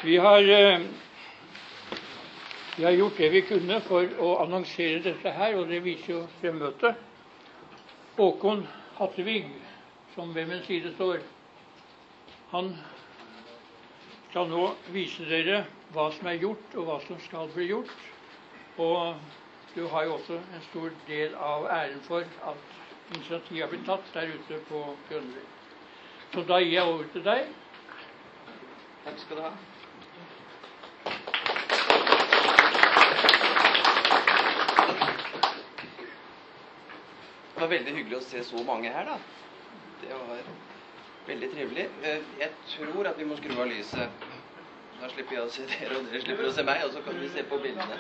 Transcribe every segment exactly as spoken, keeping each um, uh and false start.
Vi har, eh, vi har gjort det vi kunne for å annonsere dette her, og det viser jo fremmøtet. Håkon Hattevig, som ved min side står, han skal nå vise dere hva som er gjort, og hva som skal bli gjort. Og du har jo også en stor del av æren for at initiativet har blitt tatt der ute på Grønli. Så da gir jeg over til deg. Takk skal du ha. Det var veldig hyggelig å se så mange her, da. Det var veldig trivelig. Jeg tror at vi må skru av lyset. Da slipper jeg å se dere, og dere slipper å se meg, og så kan vi se på bildene.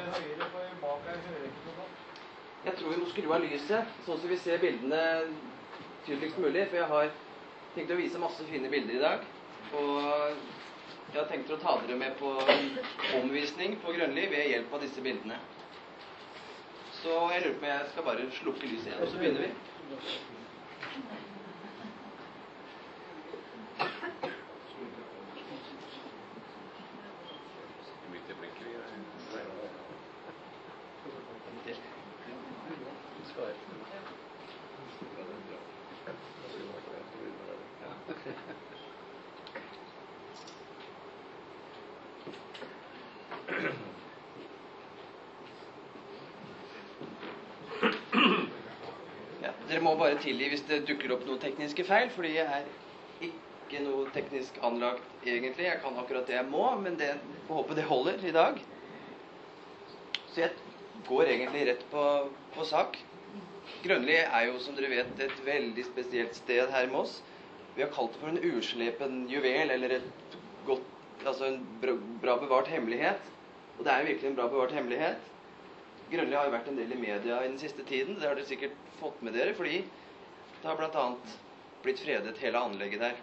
Jeg tror vi må skru av lyset, sånn at vi ser bildene tydeligst mulig, for jeg har tenkt å vise masse fine bilder i dag. Og jeg har tenkt å ta dere med på omvisning på Grønli ved hjelp av disse bildene. Så jeg lurer på om jeg skal bare slukke lyset igjen, og så begynner vi. Dere må bare tilgi hvis det dukker opp noen tekniske feil, fordi jeg er ikke noe teknisk anlagt egentlig. Jeg kan akkurat det jeg må, men det, jeg håper det holder i dag. Så jeg går egentlig rett på, på sak. Grønli er jo, som dere vet, et veldig spesielt sted her med oss. Vi har kalt det for en uslepen juvel, eller et godt, altså en bra, bra bevart hemmelighet. Og det er jo virkelig en bra bevart hemmelighet. Grønli har jo vært en del i media i den siste tiden. Det har dere sikkert fått med dere, fordi det har blant annet blitt fredet hele anlegget der.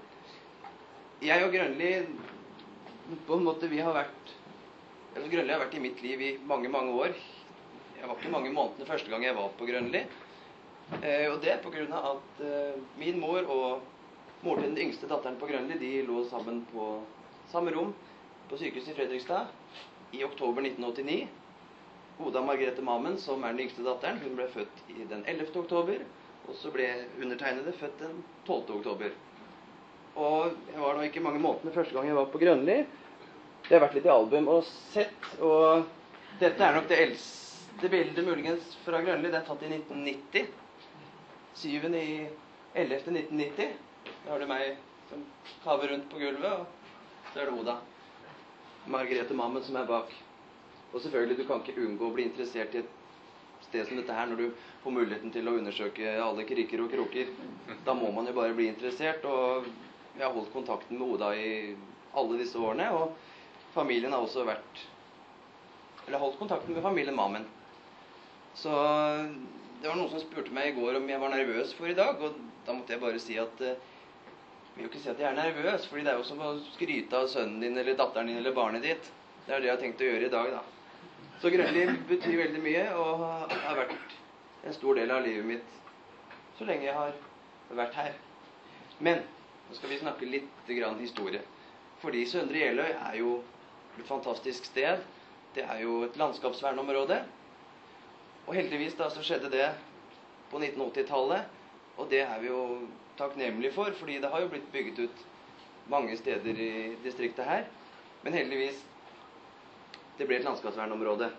Jeg og Grønli, på en måte, vi har vært, eller Grønli har vært i mitt liv i mange, mange år. Jeg var ikke mange månedene første gang jeg var på Grønli. Eh, og det er på grunn av at eh, min mor og moren til den yngste datteren på Grønli, de lå sammen på samme rom på sykehuset i Fredrikstad i oktober nitten åttini. Oda Margrethe Mammen, som er den yngste datteren, hun ble født i den ellevte oktober, og så ble undertegnede født den tolvte oktober. Og jeg var nå ikke mange månedene første gang jeg var på Grønli. Det har vært litt i album og sett, og dette er nok det eldste bildet muligens fra Grønli. Det er tatt i nitten nitti. syvende i ellevte nitten nitti. Da har du meg som kaver rundt på gulvet, og så er det Oda Margrethe Mammen som er bak. Og selvfølgelig, du kan ikke unngå å bli interessert i et sted som dette her når du får muligheten til å undersøke alle kriker og kroker. Da må man jo bare bli interessert, og jeg har holdt kontakten med Oda i alle disse årene, og familien har også vært, eller holdt kontakten med familien Mammen. Så det var noen som spurte meg i går om jeg var nervøs for i dag, og da måtte jeg bare si at jeg vil jo ikke si at jeg er nervøs, fordi det er jo som å skryte av sønnen din, eller datteren din, eller barnet ditt. Det er det jeg har tenkt å gjøre i dag, da. Så Grønli betyr veldig mye, og har vært en stor del av livet mitt så lenge jeg har vært her. Men nå skal vi snakke litt grann historie. Fordi Søndre Jeløy er jo et fantastisk sted. Det er jo et landskapsvernområde. Og heldigvis da så skjedde det på nitten åtti-tallet, og det er vi jo takknemlige for, fordi det har jo blitt bygget ut mange steder i distriktet her. Men heldigvis det ble et landskapsvernområde.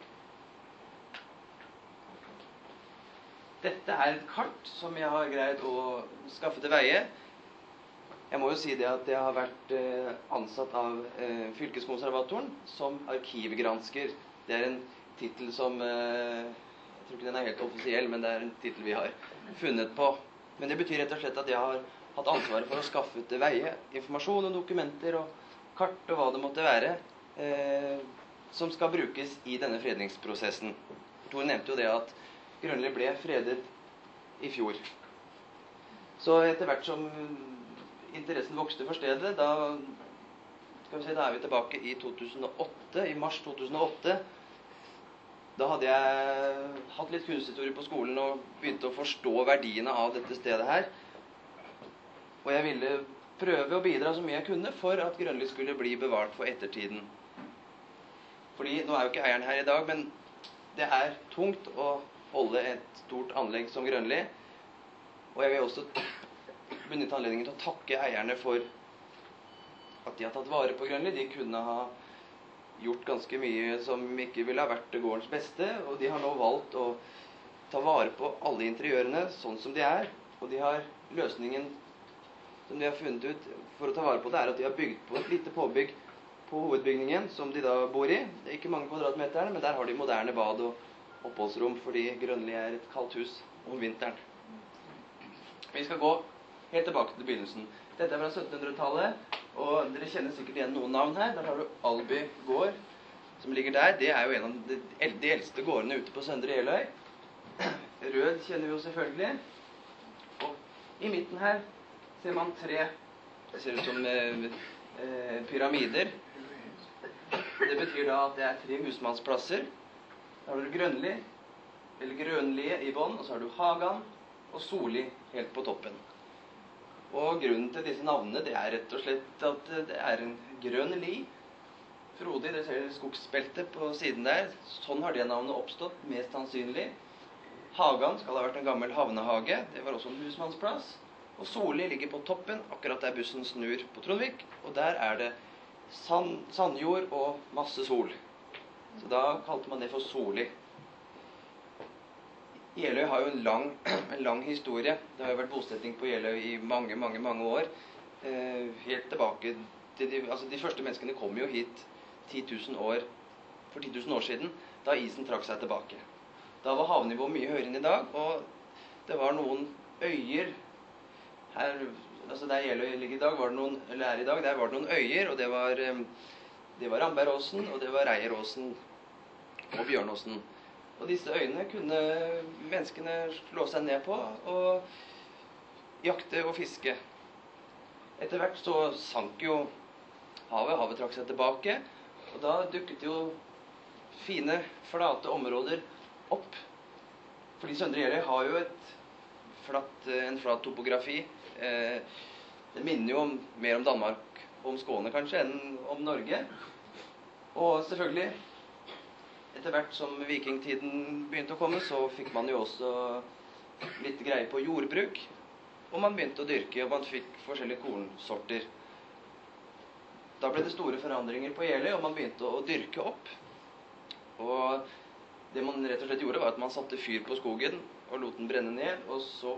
Dette er et kart som jeg har greid å skaffe til veie. Jeg må jo si det at jeg har vært eh, ansatt av eh, fylkeskonservatoren som arkivgransker. Det er en titel som, eh, jeg tror ikke den er helt offisiell, men det er en titel vi har funnet på. Men det betyr rett og slett at jeg har hatt ansvaret for å skaffe til veie informasjon og dokumenter og kart og hva det måtte være, eh, som skal brukes i denne fredningsprosessen. Tor nevnte jo det at Grønli ble fredet i fjor. Så etter hvert som interessen vokste for stedet, da, skal vi si, da er vi tilbake i to tusen og åtte, i mars to tusen og åtte. Da hadde jeg hatt litt kunsthistorie på skolen og begynte å forstå verdiene av dette stedet her. Og jeg ville prøve å bidra så mye jeg kunne for at Grønli skulle bli bevart for ettertiden. Fordi, nå er jo ikke eieren her i dag, men det er tungt å holde et stort anlegg som Grønli. Og jeg vil også benytte anledningen til å takke eierne for at de har tatt vare på Grønli. De kunne ha gjort ganske mye som ikke ville ha vært gårdens beste, og de har nå valgt å ta vare på alle interiørene sånn som de er. Og de har løsningen som de har funnet ut for å ta vare på det, er at de har bygd på et lite påbygg på hovedbygningen som de da bor i. Det er ikke mange kvadratmeter, men der har de moderne bad og oppholdsrom, fordi Grønli er et kaldt hus om vinteren. Vi skal gå helt tilbake til begynnelsen. Dette er fra syttenhundretallet, og dere kjenner sikkert igjen noen navn her. Der har du Alby gård, som ligger der. Det er jo en av de, de eldste gårdene ute på Søndre Jeløy. Rød kjenner vi jo selvfølgelig. Og i midten her ser man tre, det ser ut som eh, eh, pyramider. Det betyr da at det er tre husmannsplasser. Da har du Grønli, eller Grønlie i bånn, og så har du Hagan og Soli helt på toppen. Og grunnen til disse navnene, det er rett og slett at det er en grønn li. Frodig, dere ser skogsbeltet på siden der. Sånn har det navnet oppstått, mest sannsynlig. Hagan skal ha vært en gammel havnehage. Det var også en husmannsplass. Og Soli ligger på toppen, akkurat der bussen snur på Trondvik. Og der er det sand, sandjord og masse sol. Så da kalte man det for Soli. Jeløy har jo en lang, en lang historie. Det har jo vært bosetting på Jeløy i mange, mange, mange år. Eh, helt tilbake til de, altså de første menneskene kom jo hit ti tusen år, for ti tusen år siden, da isen trakk seg tilbake. Da var havnivået mye høyere enn i dag, og det var noen øyer her, altså der Jeløy ligger i dag, var det noen, eller er i dag, der var det noen øyer, og det var, det var Rambergåsen, og det var Reieråsen og Bjørnåsen. Og disse øyene kunne menneskene slå seg ned på og jakte og fiske. Etter hvert så sank jo havet, havet trakk seg tilbake, og da dukket jo fine, flate områder opp. Fordi Søndre Jeløy har jo et flatt, en flat topografi. Eh, det minner jo om, mer om Danmark og om Skåne kanskje enn om Norge. Og selvfølgelig, etter hvert som vikingtiden begynte å komme, så fikk man jo også litt greie på jordbruk. Og man begynte å dyrke, og man fikk forskjellige kornsorter. Da ble det store forandringer på Jeløy, og man begynte å dyrke opp. Og det man rett og slett gjorde, var at man satte fyr på skogen og lot den brenne ned, og så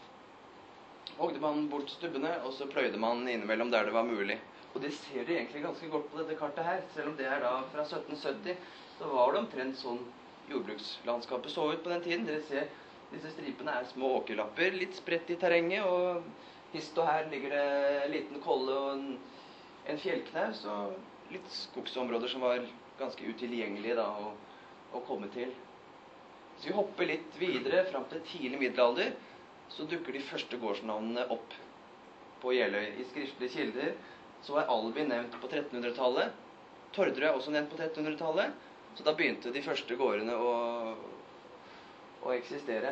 hogde man bort stubbene, og så pløyde man innimellom der det var mulig. Og det ser dere egentlig ganske godt på dette kartet her. Selv om det er da fra sytten sytti, så var det omtrent sånn jordbrukslandskapet så ut på den tiden. Dere ser, disse stripene er små åkerlapper, litt spredt i terrenget, og hist og her ligger det en liten kolle og en, en fjellknaus, og litt skogsområder som var ganske utilgjengelige da å, å komme til. Så vi hopper litt videre fram til tidlig middelalder, så dukker de første gårdsnavnene opp på Jeløy. I skriftlige kilder så er Alby nevnt på trettenhundretallet. Tordre er også nevnt på trettenhundretallet. Så da begynte de første gårdene å, å eksistere.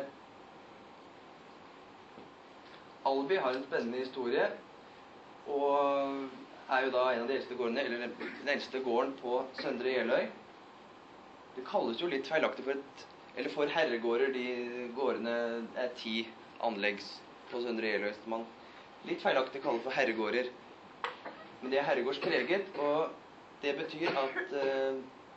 Alby har en spennende historie, og er jo da en av de eldste gårdene, eller den eldste gården på Søndre Jeløy. Det kalles jo litt feilaktig for et, eller for herregårder. De gårdene er ti anleggs på Søndre Jeløy, som man litt feilaktig kaller for herregårder. Men det er herregårdspreget, og det betyr at eh,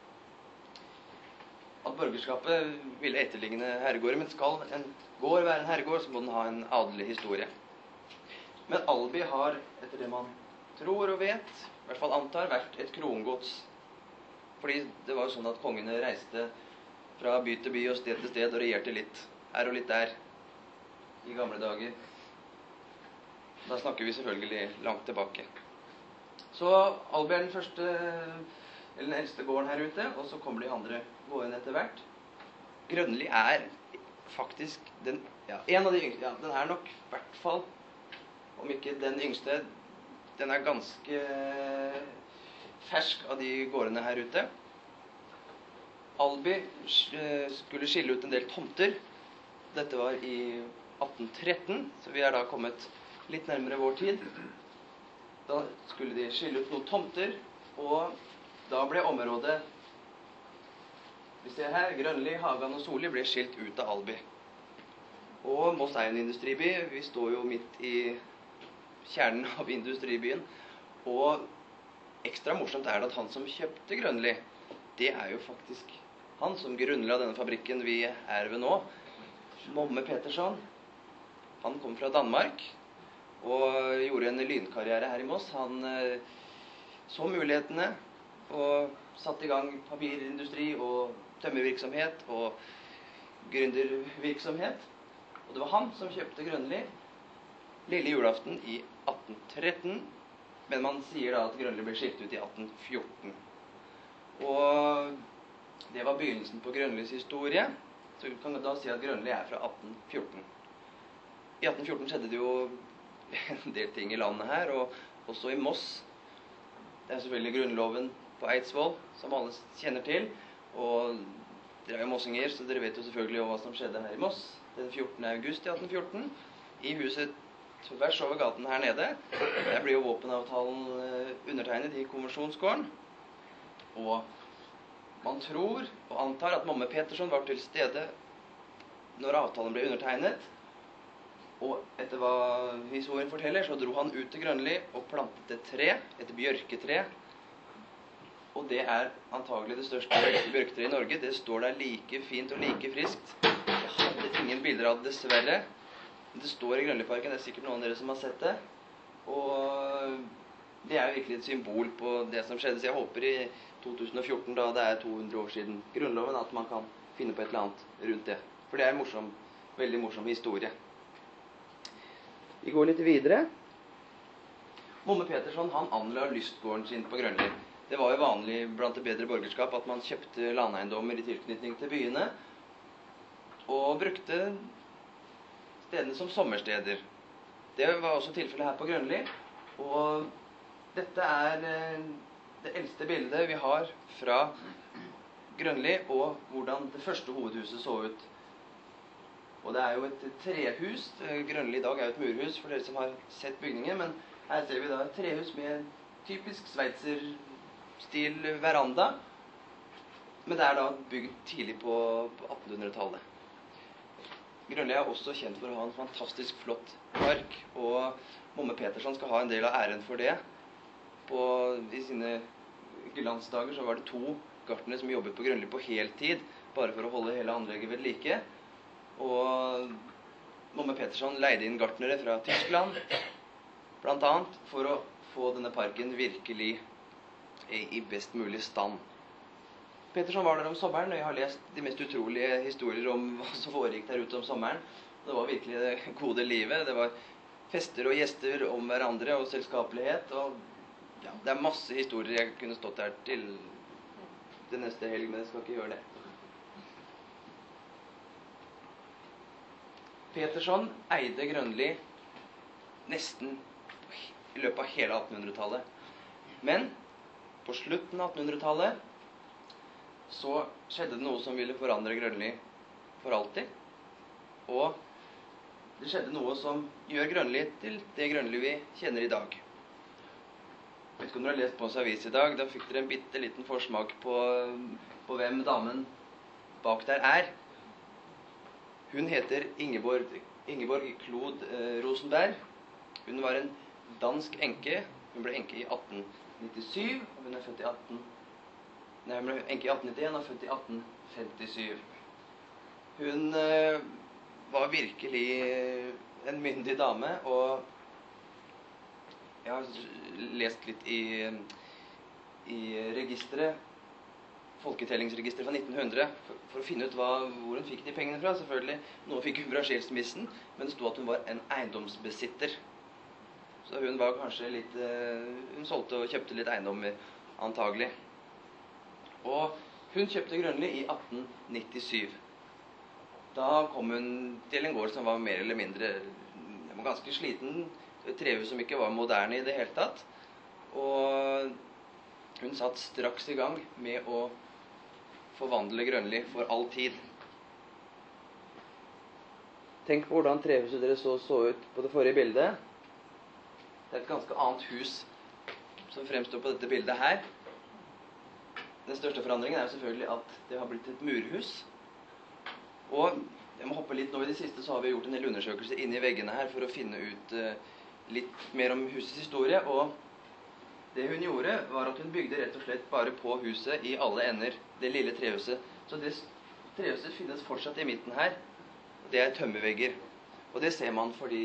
at borgerskapet ville etterligne herregårder, men skal en gård være en herregård, så må den ha en adelig historie. Men Alby har, etter det man tror og vet, i hvert fall antar, vært et krongods. Fordi det var jo sånn at kongene reiste fra by til by og sted til sted og regjerte litt her og litt der i gamle dager. Da snakker vi selvfølgelig langt tilbake. Så Alby er den første, eller den eldste gården her ute, og så kommer de andre gårdene etter hvert. Grønli er faktisk den, ja, en av de yngste, ja, den er nok i hvert fall, om ikke den yngste, den er ganske fersk av de gårdene her ute. Alby skulle skille ut en del tomter. Dette var i atten tretten, så vi er da kommet litt nærmere vår tid. Da skulle de skille ut noen tomter, og da ble området, vi ser her, Grønli, Hagan og Solli ble skilt ut av Alby. Og Moss er en industriby, vi står jo midt i kjernen av industribyen, og ekstra morsomt er det at han som kjøpte Grønli, det er jo faktisk han som grunnla denne fabrikken vi er ved nå, Momme Petersson. Han kom fra Danmark og gjorde en lynkarriere her i Moss. Han eh, så mulighetene og satte i gang papirindustri og tømmervirksomhet og gründervirksomhet. Og det var han som kjøpte Grønli lille julaften i atten tretten, men man sier da at Grønli ble skilt ut i atten fjorten. Og det var begynnelsen på Grønlis historie, så vi kan da si at Grønli er fra atten fjorten. I atten fjorten skjedde det jo en del ting i landet her, og også i Moss. Det er selvfølgelig grunnloven på Eidsvoll, som alle kjenner til, og dere er jo mossinger, så dere vet jo selvfølgelig hva som skjedde her i Moss den fjortende august i atten fjorten, i huset tvers over gaten her nede. Der ble jo våpenavtalen undertegnet i konvensjonsgården, og man tror og antar at Momme Petersson var til stede når avtalen ble undertegnet, og etter hva historien forteller, så dro han ut til Grønli og plantet et tre, et bjørketre, og det er antagelig det største bjørketreet i Norge. Det står der like fint og like friskt. Jeg hadde ingen bilder av det, dessverre. Det står i Grønliparken, det er sikkert noen av dere som har sett det. Og det er jo virkelig et symbol på det som skjedde. Så jeg håper i to tusen og fjorten, da det er to hundre år siden grunnloven, at man kan finne på et eller annet rundt det. For det er en morsom, veldig morsom historie. Vi går litt videre. Momme Petersson, han anla lystgården sin på Grønli. Det var jo vanlig blant det bedre borgerskap at man kjøpte landeiendommer i tilknytning til byene, og brukte stedene som sommersteder. Det var også tilfellet her på Grønli, og dette er det eldste bildet vi har fra Grønli, og hvordan det første hovedhuset så ut. Og det er jo et trehus. Grønli i dag er jo et murhus for dere som har sett bygningen, men her ser vi da et trehus med typisk sveitserstil veranda, men det er da bygd tidlig på attenhundretallet. Grønli er også kjent for å ha en fantastisk flott park, og Momme Petersson skal ha en del av æren for det. På, I sine glansdager så var det to gartnere som jobbet på Grønli på heltid, bare for å holde hele anlegget ved like. Og Momme Petersson leide inn gartnere fra Tyskland, blant annet, for å få denne parken virkelig i, i best mulig stand. Petersson var der om sommeren, og jeg har lest de mest utrolige historier om hva som foregikk der ute om sommeren. Det var virkelig det gode livet. Det var fester og gjester om hverandre og selskapelighet, og ja, det er masse historier jeg kunne stått der til det neste helg, men jeg skal ikke gjøre det. Petersson eide Grønli nesten i løpet av hele attenhundretallet. Men på slutten av attenhundretallet så skjedde det noe som ville forandre Grønli for alltid. Og det skjedde noe som gjør Grønli til det Grønli vi kjenner i dag. Jeg vet ikke om dere har lest på oss avis i dag, da fikk dere en bitte liten forsmak på, på hvem damen bak der er. Hun heter Ingeborg, Ingeborg Klod eh, Rosenberg. Hun var en dansk enke. Hun ble enke i atten nittisyv, og hun er født i atten... Nei, hun ble enke i atten nittien og født i atten femtisju. Hun eh, var virkelig en myndig dame, og jeg har lest litt i, i registeret, folketellingsregisteret fra nitten hundre, for, for å finne ut hva, hvor hun fikk de pengene fra. Selvfølgelig, noe fikk hun fra skilsmissen, men det stod at hun var en eiendomsbesitter. Så hun var kanskje litt, hun solgte og kjøpte litt eiendommer, antagelig. Og hun kjøpte Grønli i atten nittisyv. Da kom hun til en gård som var mer eller mindre, den var ganske sliten, et trehus som ikke var moderne i det hele tatt. Og hun satt straks i gang med å forvandle Grønli for all tid. Tenk på hvordan trehuset dere så så ut på det forrige bildet. Det er et ganske annet hus som fremstår på dette bildet her. Den største forandringen er jo selvfølgelig at det har blitt et murhus. Og jeg må hoppe litt nå. I det siste så har vi gjort en del undersøkelser inne i veggene her for å finne ut uh, litt mer om husets historie. Og det hun gjorde var at hun bygde rett og slett bare på huset i alle ender, det lille trehuset. Så det trehuset finnes fortsatt i midten her. Det er tømmervegger. Og det ser man fordi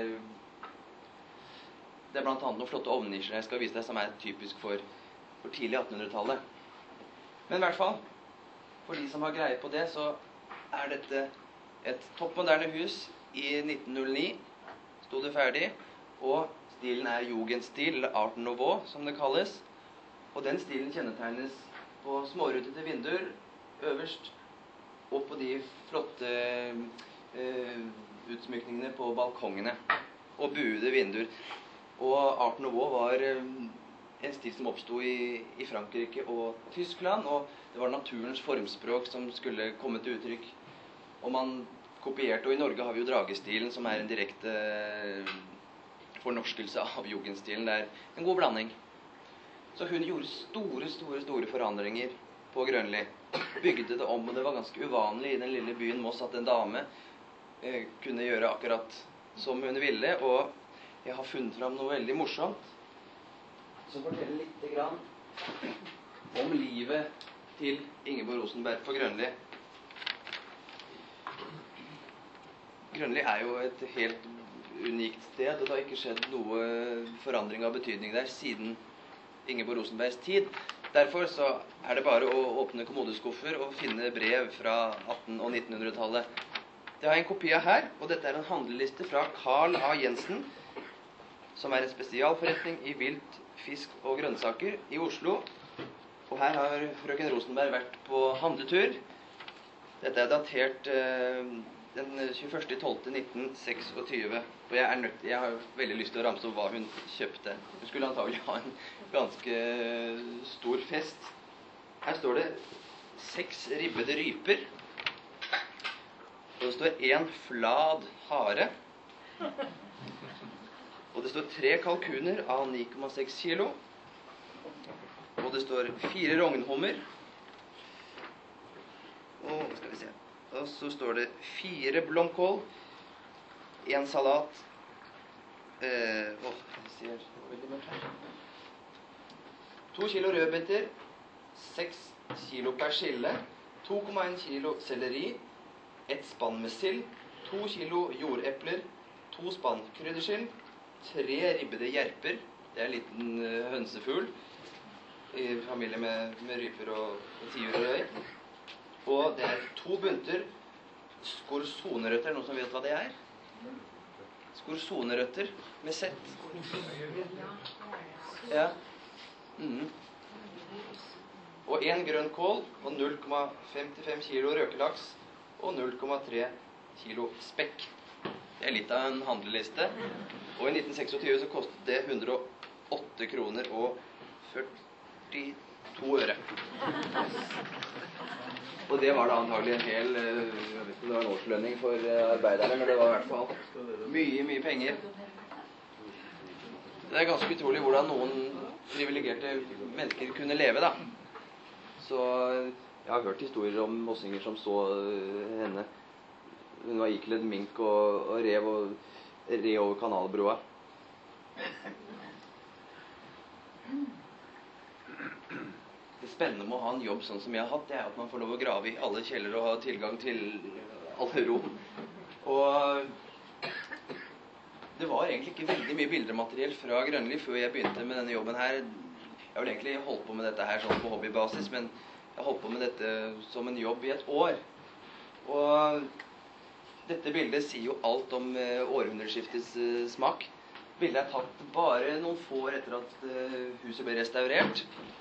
det er blant annet noen flotte ovnnisjer jeg skal vise deg som er typisk for, for tidlig attenhundretallet. Men i hvert fall, for de som har greie på det, så er dette et toppmoderne hus. I nitten null ni sto det ferdig, og stilen er jugendstil, eller art nouveau, som det kalles. Og den stilen kjennetegnes på smårutete vinduer øverst, og på de flotte eh, utsmykningene på balkongene, og buede vinduer. Og art nouveau var eh, en stil som oppstod i, i Frankrike og Tyskland, og det var naturens formspråk som skulle komme til uttrykk. Og man kopierte, og i Norge har vi jo dragestilen, som er en direkte fornorskelse av jugendstilen. Det er en god blanding. Så hun gjorde store, store, store forandringer på Grønli. Bygde det om, og det var ganske uvanlig i den lille byen Moss at en dame eh, kunne gjøre akkurat som hun ville, og jeg har funnet fram noe veldig morsomt som forteller litt grann om livet til Ingeborg Rosenberg på Grønli. Grønli er jo et helt unikt sted, og det har ikke skjedd noe forandring av betydning der siden Ingeborg Rosenbergs tid. Derfor så er det bare å åpne kommodeskuffer og finne brev fra atten- og nittenhundretallet. Det har jeg en kopi av her, og dette er en handleliste fra Carl A. Jensen, som er en spesialforretning i vilt, fisk og grønnsaker i Oslo. Og her har frøken Rosenberg vært på handletur. Dette er datert eh, den tjueførste desember nitten tjueseks. Og jeg, er nødt, jeg har veldig lyst til å ramse opp hva hun kjøpte. Hun skulle antagelig ha en ganske stor fest. Her står det seks ribbede ryper. Og det står en flad hare. Og det står tre kalkuner av ni komma seks kilo. Og det står fire rognhummer. Og skal vi se. Og så står det fire blomkål, en salat. Eh, åh, jeg ser veldig mørkt her. To kilo rødbeter, seks kilo persille, to komma en kilo selleri, et spann med sild, to kilo jordepler, to spann krydderskill, tre ribbede jerper, det er en liten uh, hønsefugl i familie med, med ryper og, og tiur og røy. Og det er to bunter skorsonerøtter, noen som vet hva det er? Skorsonerøtter med sett. Ja. Mm. Og en grønn kål og null komma femtifem kilo røkelaks og null komma tre kilo spekk. Det er litt av en handleliste. Og i nitten tjueseks så kostet det hundre og åtte kroner og førtito øre. Og det var da antagelig en hel, jeg vet ikke, det var en årslønning for arbeiderne, men det var i hvert fall mye, mye penger. Det er ganske utrolig hvordan noen privilegerte mennesker kunne leve, da. Så jeg har hørt historier om mossinger som så henne. Hun var ikledd mink og, og rev og rev over kanalbroa. Det spennende med å ha en jobb sånn som jeg har hatt, det er at man får lov å grave i alle kjeller og ha tilgang til alle rom. Og det var egentlig ikke veldig mye bildemateriell fra Grønli før jeg begynte med denne jobben her. Jeg har vel egentlig holdt på med dette her sånn på hobbybasis, men jeg har holdt på med dette som en jobb i et år. Og dette bildet sier jo alt om uh, århundreskiftets uh, smak. Bildet er tatt bare noen få år etter at uh, huset ble restaurert.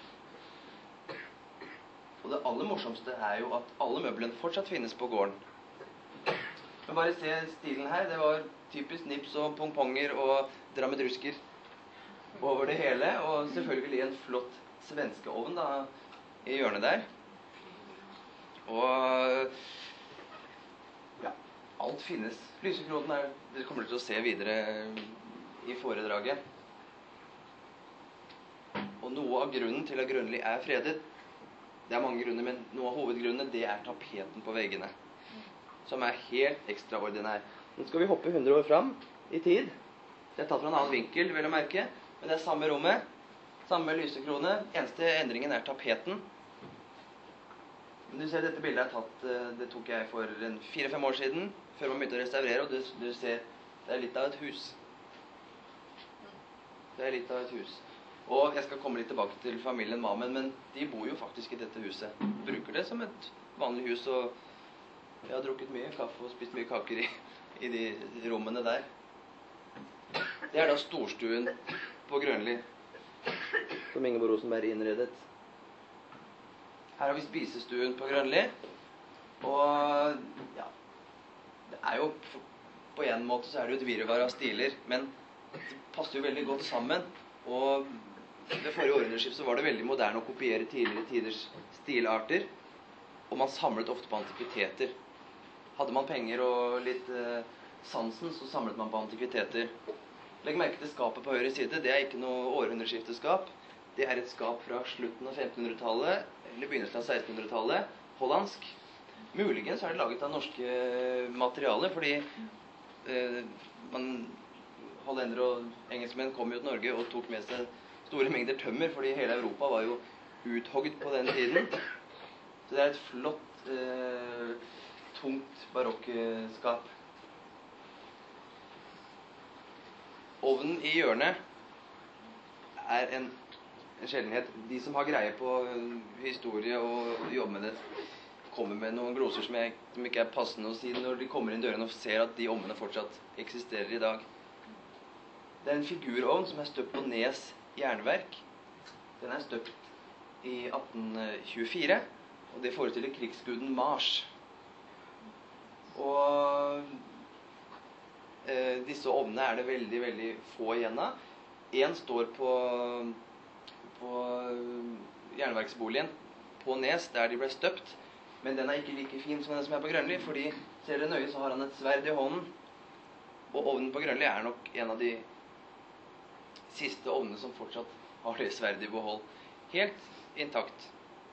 Og det aller morsomste er jo at alle møblene fortsatt finnes på gården. Men bare se stilen her. Det var typisk nips og pongponger og dramedrusker over det hele. Og selvfølgelig en flott svenskeovn da, i hjørnet der. Og ja, alt finnes. Lysekronen er, dere kommer til å se videre i foredraget. noe av grunnen til at Grønli er fredet, det er mange grunner, men noe av hovedgrunnene, det er tapeten på veggene, som er helt ekstraordinær. Nå skal vi hoppe hundre år fram i tid. Det er tatt fra en annen vinkel, vel å merke, men det er samme rommet, samme lysekrone. Eneste endringen er tapeten. Du ser dette bildet er tatt, det tok jeg for en fire-fem år siden, før man begynte å restaurere, og du, du ser, det er litt av et hus. Det er litt av et hus. Og jeg skal komme litt tilbake til familien Mamen, men de bor jo faktisk i dette huset. Bruker det som et vanlig hus, og jeg har drukket mye kaffe og spist mye kaker i, i de rommene der. Det er da storstuen på Grønli, som Ingeborg Rosenberg innredet. Her har vi spisestuen på Grønli, og ja, det er jo, på en måte så er det jo et virvar av stiler, men det passer jo veldig godt sammen, og ved forrige århundreskifte så var det veldig moderne å kopiere tidligere tiders stilarter, og man samlet ofte på antikviteter. Hadde man penger og litt eh, sansen, så samlet man på antikviteter. Legg merke til skapet på høyre side, det er ikke noe århundreskifteskap. Det er et skap fra slutten av femtenhundretallet, eller begynnelsen av sekstenhundretallet, hollandsk. Muligens er det laget av norske materialer, fordi eh, man, hollendere og engelskmenn kom jo til Norge og tok med seg store mengder tømmer, fordi hele Europa var jo uthogget på den tiden. Så det er et flott, eh, tungt barokkskap. Ovnen i hjørnet er en, en sjeldenhet. De som har greie på historie og jobber med det, kommer med noen gloser som, jeg, som ikke er passende å si når de kommer inn døren og ser at de ovnene fortsatt eksisterer i dag. Det er en figurovn som er støpt på Nes jernverk. Den er støpt i atten tjuefire, og det forestiller krigsguden Mars. Og eh, disse ovnene er det veldig, veldig få igjen av. En står på, på jernverksboligen på Nes, der de ble støpt, men den er ikke like fin som den som er på Grønli, fordi ser dere nøye så har han et sverd i hånden, og ovnen på Grønli er nok en av de siste ovnene som fortsatt har det sverdet i behold. Helt intakt.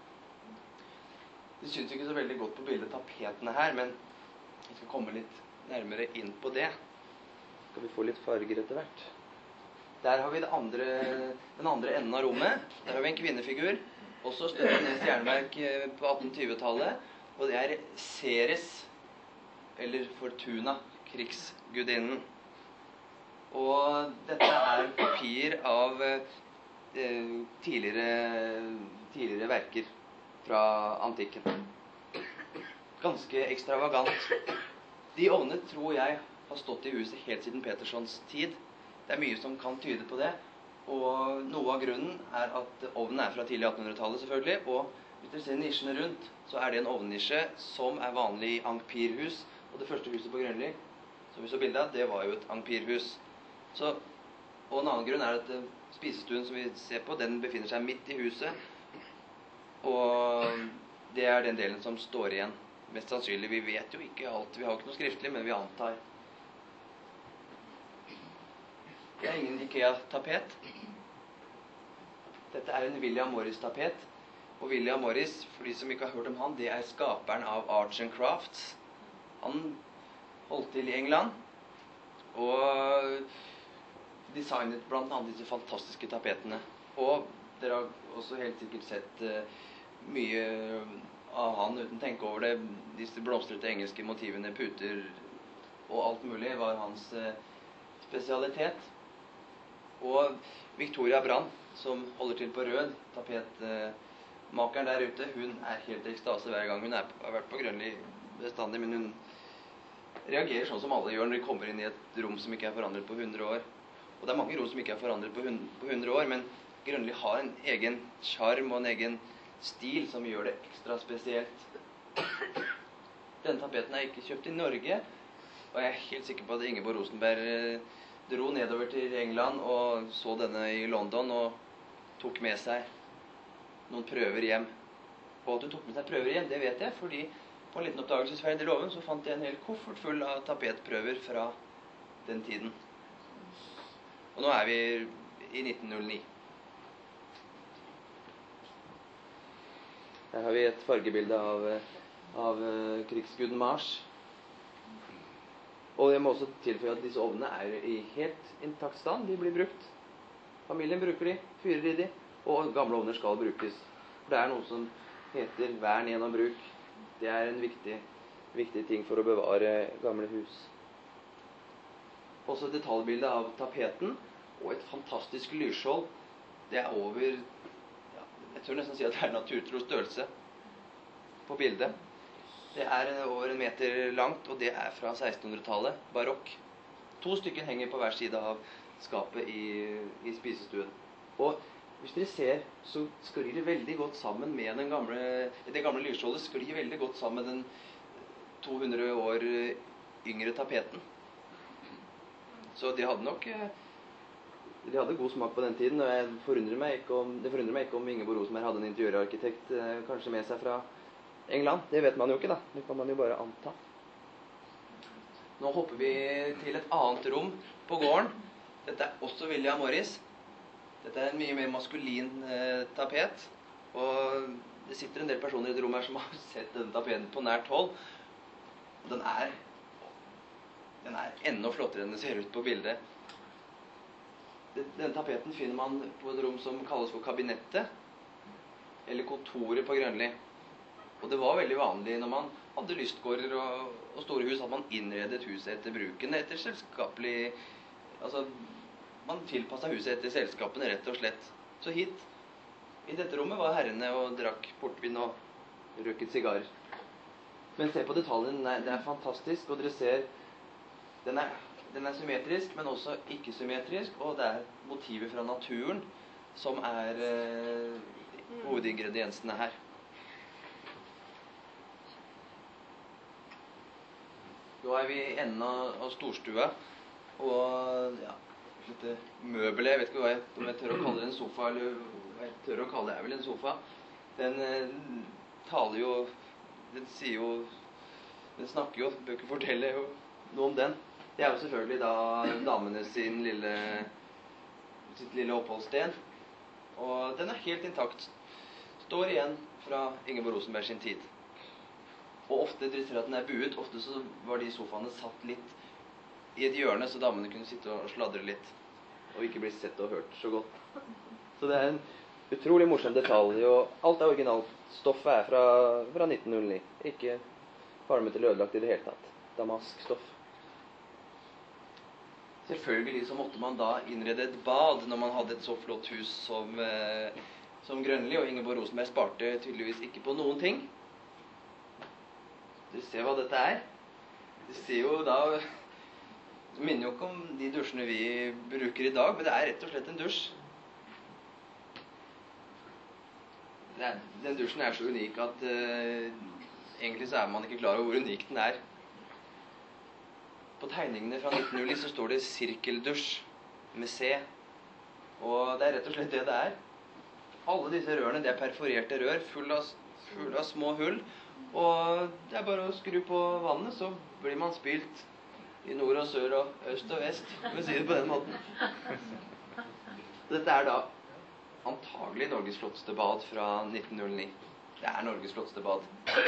Det synes ikke så veldig godt på bildet tapetene her, men jeg skal komme litt nærmere inn på det. Skal vi få litt farger etter hvert. Der har vi det andre, den andre enden av rommet. Der har vi en kvinnefigur, også støpt Nes jernverk på atten tjue-tallet, og det er Ceres, eller Fortuna, krigsgudinnen. Og dette er kopier av eh, tidligere, tidligere verker fra antikken. Ganske ekstravagant. De ovnene tror jeg har stått i huset helt siden Petersons tid. Det er mye som kan tyde på det. Og noe av grunnen er at ovnen er fra tidlig attenhundretallet selvfølgelig. Og hvis dere ser nisjene rundt, så er det en ovnnisje som er vanlig i ampirhus. Og det første huset på Grønli, som vi så bildet av, det var jo et ampirhus. Så, og en annen grunn er at spisestuen som vi ser på, den befinner seg midt i huset. Og det er den delen som står igjen. Mest sannsynlig, vi vet jo ikke alt, vi har ikke noe skriftlig, men vi antar. Det er ingen IKEA-tapet. Dette er en William Morris-tapet. Og William Morris, for de som ikke har hørt om han, det er skaperen av Arts and Crafts. Han holdt til i England, og designet blant annet disse fantastiske tapetene. Og dere har også helt sikkert sett uh, mye av han uten å tenke over det. Disse blomstrete engelske motivene, puter og alt mulig var hans uh, spesialitet. Og Victoria Brand, som holder til på Rød, tapetmakeren uh, der ute, hun er helt i ekstase hver gang hun er, har vært på Grønli bestandig, men hun reagerer sånn som alle gjør når de kommer inn i et rom som ikke er forandret på hundre år. Og det er mange rom som ikke er forandret på hundre år, men Grønli har en egen charm og en egen stil som gjør det ekstra spesielt. Denne tapeten er ikke kjøpt i Norge, og jeg er helt sikker på at Ingeborg Rosenberg dro nedover til England og så denne i London og tok med seg noen prøver hjem. Og at hun tok med seg prøver hjem, det vet jeg, fordi på en liten oppdagelsesferd i låven så fant jeg en hel koffert full av tapetprøver fra den tiden. Og nå er vi i nitten null ni. Her har vi et fargebilde av, av krigsguden Mars. Og jeg må også tilføye at disse ovnene er i helt intakt stand. De blir brukt. Familien bruker de, fyrer i de, og gamle ovner skal brukes. For det er noe som heter vern gjennom bruk. Det er en viktig, viktig ting for å bevare gamle hus. Også et detaljbilde av tapeten, og et fantastisk lysskjold. Det er over, ja, jeg tør nesten si at det er naturtro størrelse på bildet. Det er over en meter langt, og det er fra sekstenhundretallet, barokk. To stykker henger på hver side av skapet i, i spisestuen. Og hvis dere ser, så sklir det veldig godt sammen med den gamle, det gamle lysskjoldet sklir veldig godt sammen med den to hundre år yngre tapeten. Så de hadde nok de hadde god smak på den tiden, og jeg forundrer meg ikke om, det forundrer meg ikke om Ingeborg Rosenberg hadde en interiørarkitekt kanskje med seg fra England. Det vet man jo ikke, da. Det kan man jo bare anta. Nå hopper vi til et annet rom på gården. Dette er også William Morris. Dette er en mye mer maskulin eh, tapet. Og det sitter en del personer i det rommet her som har sett denne tapeten på nært hold. Den er, den er enda flottere enn det ser ut på bildet. Denne tapeten finner man på et rom som kalles for kabinettet, eller kontoret på Grønli. Og det var veldig vanlig når man hadde lystgårder og, og store hus, at man innredet huset etter bruken, etter selskapelig, altså man tilpasset huset etter selskapene rett og slett. Så hit, i dette rommet var herrene og drakk portvin og røket sigarer. Men se på detaljen, det er fantastisk, og dere ser, den er, den er symmetrisk, men også ikke symmetrisk, og det er motiver fra naturen som er eh, hovedingrediensene her. Nå er vi i enden av storstua, og ja, dette møbelet, jeg vet ikke hva jeg, om jeg tør å kalle det en sofa, eller hva jeg tør å kalle det er vel en sofa. Den eh, taler jo, den sier jo, den snakker jo, bøker forteller jo noe om den. Det er jo selvfølgelig da damene sin lille, sitt lille oppholdssted, og den er helt intakt. Står igjen fra Ingeborg Rosenberg sin tid. Og ofte, dere ser at den er buet, ofte så var de sofaene satt litt i et hjørne, så damene kunne sitte og sladre litt, og ikke bli sett og hørt så godt. Så det er en utrolig morsom detalj, og alt er originalt. Stoffet er fra, fra nitten null ni, ikke farmet eller ødelagt i det hele tatt. Damaskstoff. Selvfølgelig så måtte man da innrede et bad når man hadde et så flott hus som, eh, som Grønli, og Ingeborg Rosenberg sparte tydeligvis ikke på noen ting. Dere ser hva dette er. Det ser jo da, det minner jo ikke om de dusjene vi bruker i dag, men det er rett og slett en dusj. Det er, den dusjen er så unik at uh, egentlig så er man ikke klar over hvor unik den er. På tegningene fra nitten null ni så står det sirkeldusj med C, og det er rett og slett det det er. Alle disse rørene, det er perforerte rør, full av, full av små hull, og det er bare å skru på vannet, så blir man spylt i nord og sør og øst og vest, for å si det på den måten. Dette er da antagelig Norges flotteste bad fra nitten null ni. Det er Norges flotteste bad.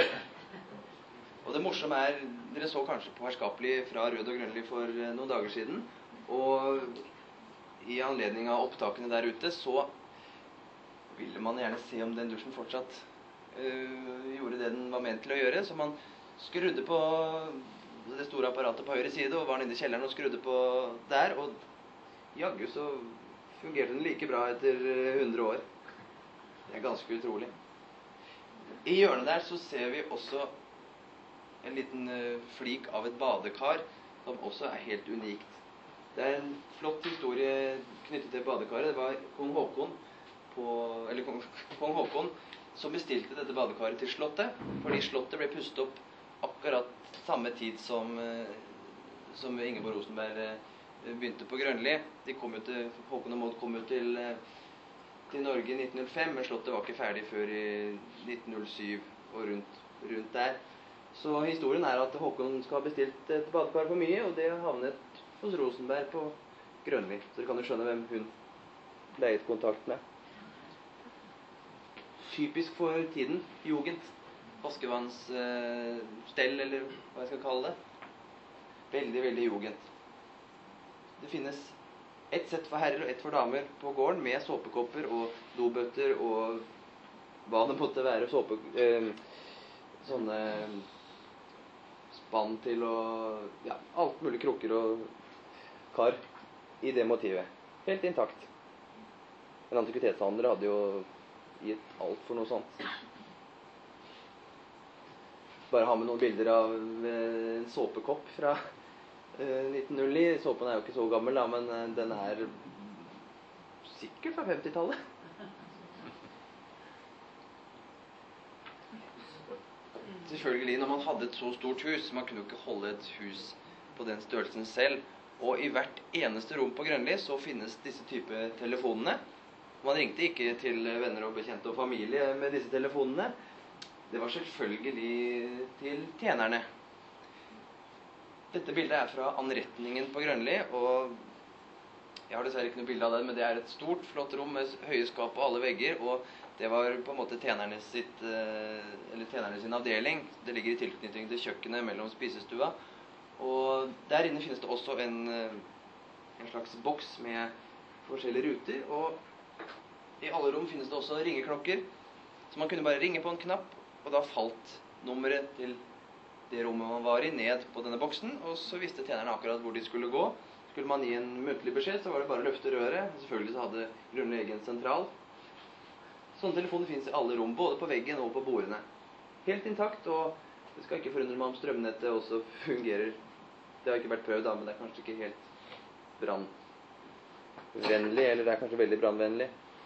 Og det morsomme er, dere så kanskje på Herskapelig fra Rød og Grønli for noen dager siden, og i anledning av opptakene der ute, så ville man gjerne se om den dusjen fortsatt uh, gjorde det den var ment til å gjøre. Så man skrudde på det store apparatet på høyre side, og var nede i kjelleren og skrudde på der, og jaggu så fungerte den like bra etter hundre år. Det er ganske utrolig. I hjørnet der så ser vi også en liten uh, flik av et badekar, som også er helt unikt. Det er en flott historie knyttet til badekaret. Det var kong Håkon, på, eller kong, kong Håkon som bestilte dette badekaret til slottet, fordi slottet ble pustet opp akkurat samme tid som, uh, som Ingeborg Rosenberg uh, begynte på Grønli. De kom ut til, Håkon og Maud kom ut til, uh, til Norge i nitten null fem, men slottet var ikke ferdig før i nitten null syv og rundt, rundt der. Så historien er at Håkon skal ha bestilt et badekar for mye, og det havnet hos Rosenberg på Grønli. Så dere kan jo skjønne hvem hun leiet kontakt med. typisk for tiden. Jugend. Vaskevannsstell, eller hva jeg skal kalle det. Veldig, veldig jugend. Det finnes ett sett for herrer og ett for damer på gården, med såpekopper og dobøtter og hva det måtte være, såpe, eh, sånne spann til og ja, alt mulig krukker og kar i det motivet. Helt intakt. En antikvitetshandler hadde jo gitt alt for noe sånt. Bare ha med noen bilder av en såpekopp fra eh, nitten null ni. Såpen er jo ikke så gammel da, men eh, den er sikkert fra femtitallet. Selvfølgelig, når man hadde et så stort hus, man kunne jo ikke holde et hus på den størrelsen selv, og i hvert eneste rom på Grønli så finnes disse type telefonene. Man ringte ikke til venner og bekjente og familie med disse telefonene. Det var selvfølgelig til tjenerne. Dette bildet er fra anretningen på Grønli, og jeg har dessverre ikke noe bilde av det, men det er et stort, flott rom med høye skap på alle vegger, og det var på en måte tjenerne sitt, eller tjenerne sin avdeling. Det ligger i tilknytning til kjøkkenet mellom spisestua, og der inne finnes det også en, en slags boks med forskjellige ruter, og i alle rom finnes det også ringeklokker, så man kunne bare ringe på en knapp, og da falt nummeret til det rommet man var i ned på denne boksen, og så visste tjenerne akkurat hvor de skulle gå. Skulle man gi en muntlig beskjed, så var det bare å løfte røret. Selvfølgelig så hadde Grønli egen sentral. Sånne telefoner finnes i alle rom, både på veggen og på bordene. Helt intakt, og det skal ikke forundre meg om strømnettet også fungerer. Det har ikke vært prøvd da, men det er kanskje ikke helt brannvennlig, eller det er kanskje veldig brannvennlig.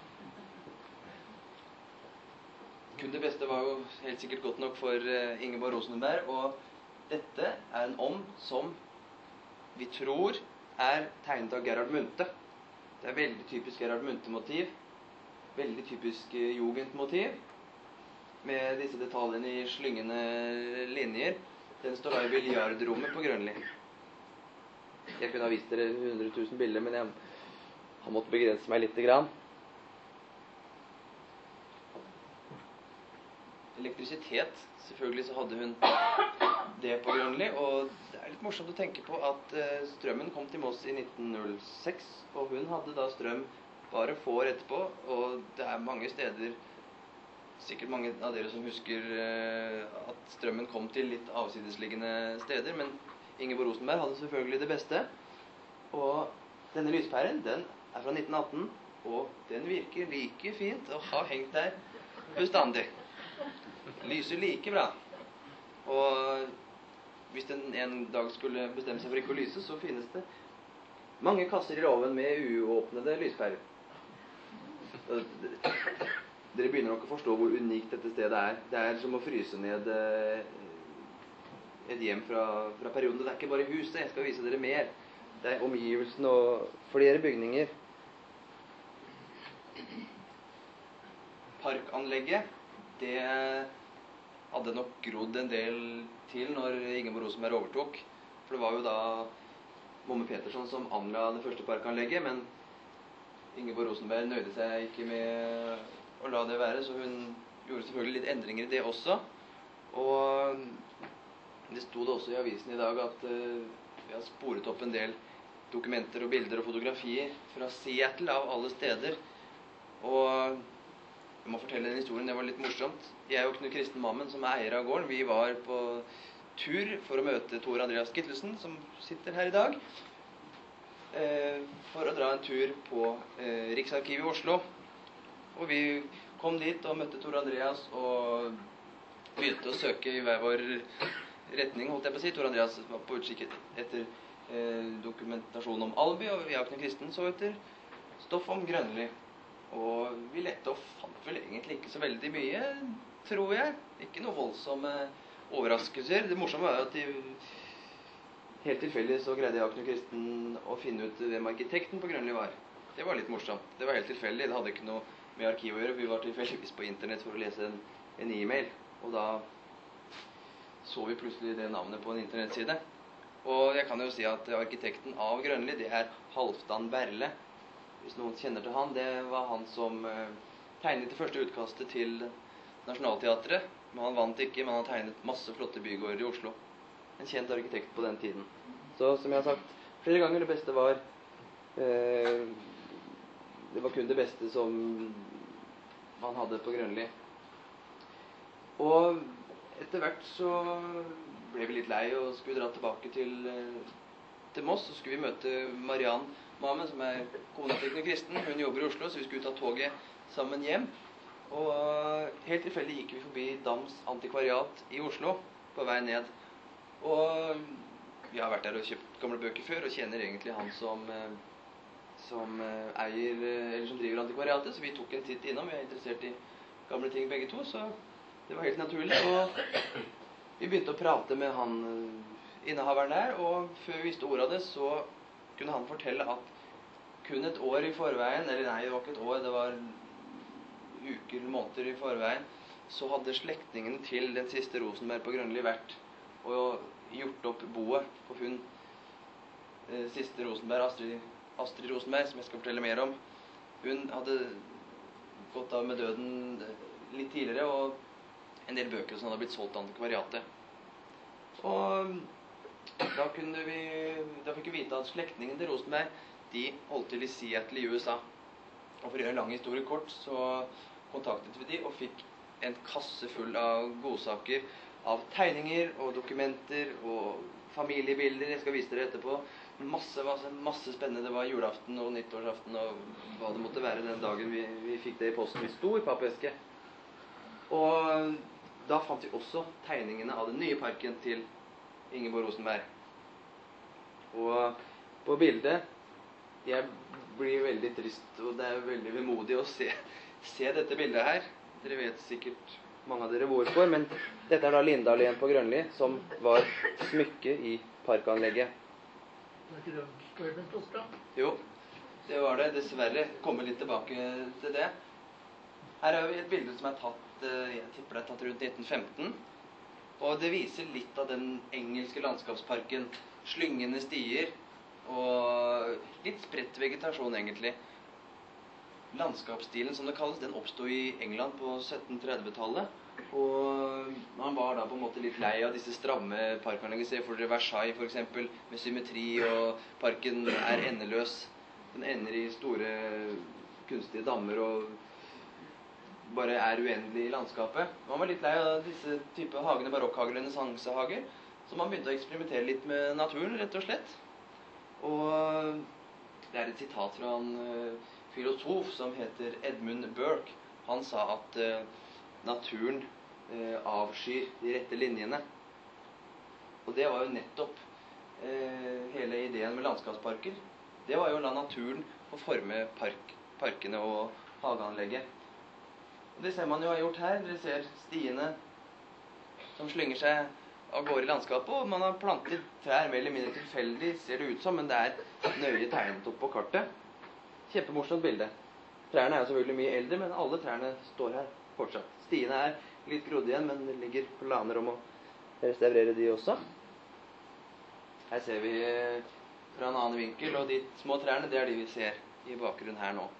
Kun det beste var jo helt sikkert godt nok for uh, Ingeborg Rosenberg, og dette er en ånd som vi tror er tegnet av Gerhard Munthe. Det er veldig typisk Gerhard Munthe-motiv, veldig typisk uh, jugendmotiv, med disse detaljene i slyngende linjer. Den står da i biljardrommet på Grønli. Jeg kunne ha vist dere hundre tusen bilder, men jeg har måttet begrense meg litt grann. Elektrisitet, selvfølgelig så hadde hun det på Grønli, og det er litt morsomt å tenke på at uh, strømmen kom til Moss i nitten null seks, og hun hadde da strøm bare få år etterpå, og det er mange steder, sikkert mange av dere som husker uh, at strømmen kom til litt avsidesliggende steder, men Ingeborg Rosenberg hadde selvfølgelig det beste, og denne lyspæren, den er fra nitten atten, og den virker like fint og har hengt der bestandig. Lyser like bra. Og hvis den en dag skulle bestemme seg for ikke å lyse, så finnes det mange kasser i låven med uåpnede lyspærer. Dere begynner nok å forstå hvor unikt dette stedet er. Det er som å fryse ned et hjem fra, fra perioden. Det er ikke bare huset, jeg skal vise dere mer. Det er omgivelsen og flere bygninger. Parkanlegget, det hadde nok grodd en del til når Ingeborg Rosenberg overtok. For det var jo da Momme Petersson som anla det første parkanlegget, men Ingeborg Rosenberg nøyde seg ikke med å la det være, så hun gjorde selvfølgelig litt endringer i det også. Og det sto det også i avisen i dag at uh, vi har sporet opp en del dokumenter og bilder og fotografier fra Seattle av alle steder. Og jeg må fortelle den historien, det var litt morsomt. Jeg og Knut Kristen Mammen, som er eier av gården, vi var på tur for å møte Tor Andreas Kittelsen, som sitter her i dag, eh, for å dra en tur på eh, Riksarkivet i Oslo. Og vi kom dit og møtte Tor Andreas og begynte å søke i hver vår retning, holdt jeg på å si. Tor Andreas var på utkikk etter eh, dokumentasjon om Alby, og jeg og Knut Kristen så etter stoff om Grønli. Og vi lette og fant vel egentlig ikke så veldig mye, tror jeg. Ikke noe voldsomme overraskelser. Det morsomme var at de, helt tilfeldig så greide jeg og Knut Kristen å finne ut hvem arkitekten på Grønli var. Det var litt morsomt. Det var helt tilfeldig. Det hadde ikke noe med arkiv å gjøre. Vi var tilfeldigvis på internett for å lese en, en e-mail. Og da så vi plutselig det navnet på en internettside. Og jeg kan jo si at arkitekten av Grønli, det er Halvdan Berle. Hvis noen kjenner til han, det var han som eh, tegnet det første utkastet til Nationaltheatret, men han vant ikke, men han har tegnet masse flotte bygårder i Oslo. En kjent arkitekt på den tiden. Så som jeg har sagt flere ganger, det beste var eh, det var kun det beste som man hadde på Grønli. Og etter hvert så ble vi litt lei og skulle dra tilbake til, til Moss. Så skulle vi møte Mariann Mamen, som er kona til Knut Kristen. Hun jobber i Oslo, så vi skulle ta toget sammen hjem. Og helt tilfeldig gikk vi forbi Dams antikvariat i Oslo på vei ned. Og vi har vært der og kjøpt gamle bøker før, og kjenner egentlig han som, som eier, eller som driver antikvariatet. Så vi tok en titt innom. Vi er interessert i gamle ting begge to, så det var helt naturlig. Og vi begynte å prate med han innehaveren der, og før vi visste ordet av det, så kunne han fortelle at kun et år i forveien, eller nei, det var ikke et år, det var uker, måneder i forveien, så hadde slektningen til den siste Rosenberg på Grønli vært og gjort opp boet for hun eh, siste Rosenberg, Astrid, Astrid Rosenberg, som jeg skal fortelle mer om. Hun hadde gått av med døden litt tidligere, og en del bøker som hadde blitt solgt til antikvariatet. Og da kunne vi, da fikk vi vite at slektningen til Rosenberg, de holdt til i Seattle i U S A. Og for å gjøre en lang historie kort, så kontaktet vi de og fikk en kasse full av godsaker, av tegninger og dokumenter og familiebilder. Jeg skal vise dere etterpå. Masse, masse, masse spennende. Det var julaften og nyttårsaften og hva det måtte være den dagen vi, vi fikk det i posten i stor pappeske. Og da fant vi også tegningene av den nye parken til Ingeborg Rosenberg. Og på bildet, jeg blir veldig trist, og det er veldig vemodig å se, se dette bildet her. Dere vet sikkert mange av dere hvorfor, men dette er da Lindahlén på Grønli, som var smykke i parkanlegget. Var ikke det Skøyben tok da? Jo, det var det. Dessverre. Kommer litt tilbake til det. Her har vi et bilde som er tatt, jeg tipper det er tatt rundt nitten femten, og det viser litt av den engelske landskapsparken. Slyngende stier, og litt spredt vegetasjon egentlig. Landskapsstilen, som det kalles, den oppstod i England på sytten trettitallet. Og man var da på en måte litt lei av disse stramme parkanleggene. Se for dere Versailles, for eksempel, med symmetri, og parken er endeløs. Den ender i store kunstige dammer og bare er uendelig i landskapet. Man var litt lei av disse type hagene, barokkhager, renessansehager, så man begynte å eksperimentere litt med naturen, rett og slett. Og det er et sitat fra en uh, filosof som heter Edmund Burke. Han sa at uh, naturen uh, avskyr de rette linjene. Og det var jo nettopp uh, hele ideen med landskapsparker. Det var jo å la naturen få forme park, parkene og hageanlegget. Og det ser man jo har gjort her. Dere ser stiene som slynger seg av gårde i landskapet, og man har plantet trær mer eller mindre tilfeldig, ser det ut som, men det er nøye tegnet opp på kartet. Kjempemorsomt bilde. Trærne er jo selvfølgelig mye eldre, men alle trærne står her fortsatt. Stiene er litt grodd igjen, men det ligger planer om å restaurere de også. Her ser vi fra en annen vinkel, og de små trærne, det er de vi ser i bakgrunnen her nå.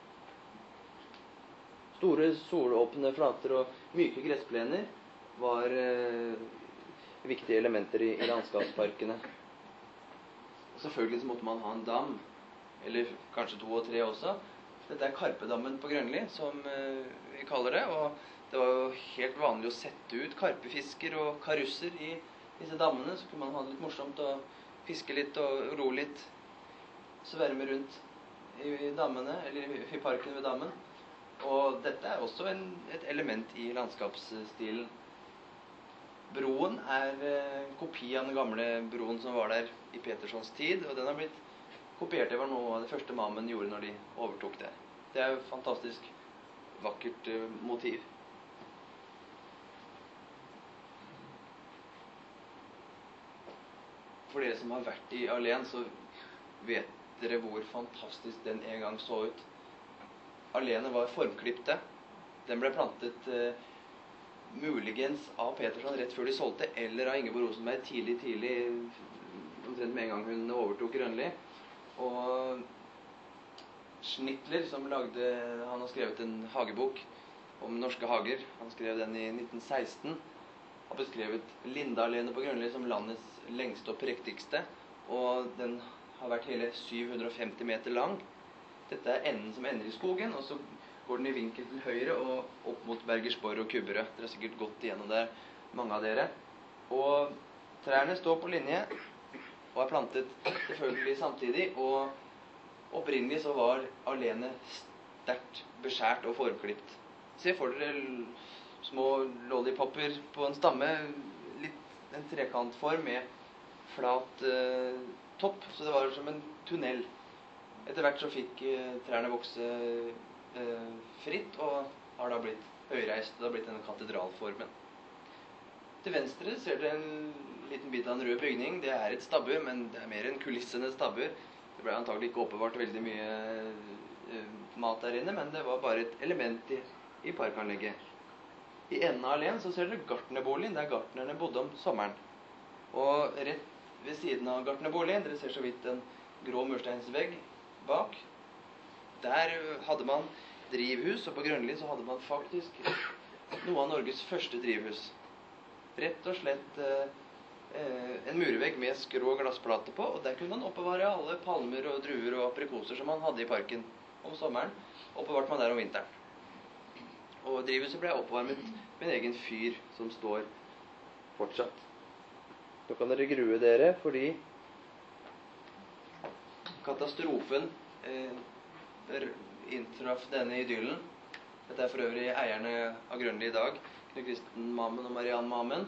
Store solåpne flater og myke gressplener var eh, viktige elementer i, i landskapsparkene. Og selvfølgelig så måtte man ha en dam, eller kanskje to og tre også. Dette er Karpedammen på Grønli, som eh, vi kaller det, og det var jo helt vanlig å sette ut karpefisker og karusser i disse dammene, så kunne man ha det litt morsomt og fiske litt og ro litt, sverme rundt i, i dammene, eller i, i parken ved dammen. Og dette er også en, et element i landskapsstilen. Broen er en kopi av den gamle broen som var der i Petersons tid, og den har blitt kopiert. Det var noe av det første Mamen gjorde når de overtok det. Det er jo et fantastisk vakkert uh, motiv. For dere som har vært i Alén, så vet dere hvor fantastisk den en gang så ut. Alene var formklippte. Den ble plantet uh, muligens av Peterson rett før de solgte, eller av Ingeborg Rosenberg tidlig, tidlig, omtrent med en gang hun overtok Grønli. Og Schnittler, som lagde, han har skrevet en hagebok om norske hager. Han skrev den i nitten seksten. Har beskrevet Lindaalenet på Grønli som landets lengste og prektigste. Og den har vært hele syv hundre og femti meter lang. Dette er enden som ender i skogen, og så går den i vinkel til høyre og opp mot Bergersborg og Kubberød. Dere har sikkert gått igjennom der, mange av dere. Og trærne står på linje og er plantet selvfølgelig samtidig, og opprinnelig så var alenet sterkt beskjært og formklipt. Se for dere små lollipopper på en stamme, litt en trekantform med flat eh, topp, så det var som en tunnel. Etter hvert så fikk eh, trærne vokse eh, fritt, og har da blitt høyreist. Det har blitt denne katedralformen. Til venstre ser dere en liten bit av en rød bygning. Det er et stabbur, men det er mer en kulisse enn et stabbur. Det ble antagelig ikke oppbevart veldig mye uh, mat der inne, men det var bare et element i, i parkanlegget. I enden av alene så ser dere gartnerboligen, der gartnerne bodde om sommeren. Og rett ved siden av gartnerboligen, dere ser så vidt en grå mursteinsvegg bak. Der hadde man drivhus, og på Grønli så hadde man faktisk noe av Norges første drivhus. Rett og slett uh, en murvegg med skrå glassplate på, og der kunne man oppbevare alle palmer og druer og aprikoser som man hadde i parken om sommeren. Oppbevarte man der om vinteren. Og drivhuset ble oppvarmet med en egen fyr som står fortsatt. Nå kan dere grue dere, fordi katastrofen eh, inntraff denne idyllen. Dette er for øvrig eierne av Grønli i dag, Knut Kristen Mammen og Mariann Mammen.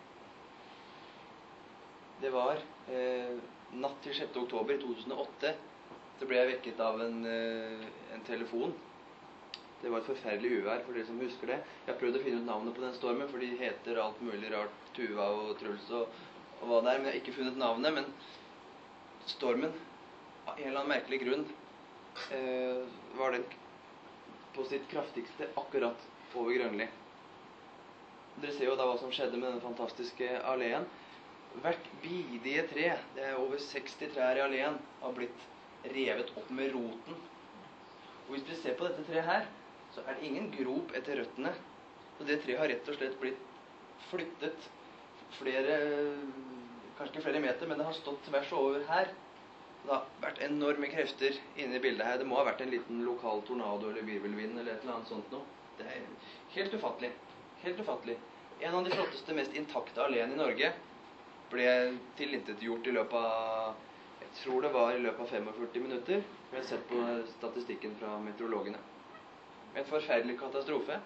Det var eh, natt til sjette oktober i to tusen og åtte. Så ble jeg vekket av en, eh, en telefon. Det var et forferdelig uvær, for dere som husker det. Jeg har prøvd å finne ut navnet på den stormen, for de heter alt mulig rart, Tuva og Truls og, og hva det er. Men jeg har ikke funnet navnet, men stormen, av en eller annen merkelig grunn, eh, var den på sitt kraftigste akkurat over Grønli. Dere ser jo da hva som skjedde med denne fantastiske alleen. Hvert bidige tre, det er over seksti trær i alene, har blitt revet opp med roten. Og hvis dere ser på dette treet her, så er det ingen grop etter røttene. Så det treet har rett og slett blitt flyttet flere, kanskje ikke flere meter, men det har stått tvers over her. Det har vært enorme krefter inne i bildet her. Det må ha vært en liten lokal tornado eller virvelvind eller et eller annet sånt noe. Det er helt ufattelig. Helt ufattelig. En av de flotteste, mest intakte alene i Norge ble tilintetgjort i løpet av, jeg tror det var i løpet av førtifem minutter. Vi har sett på statistikken fra meteorologene. En forferdelig katastrofe.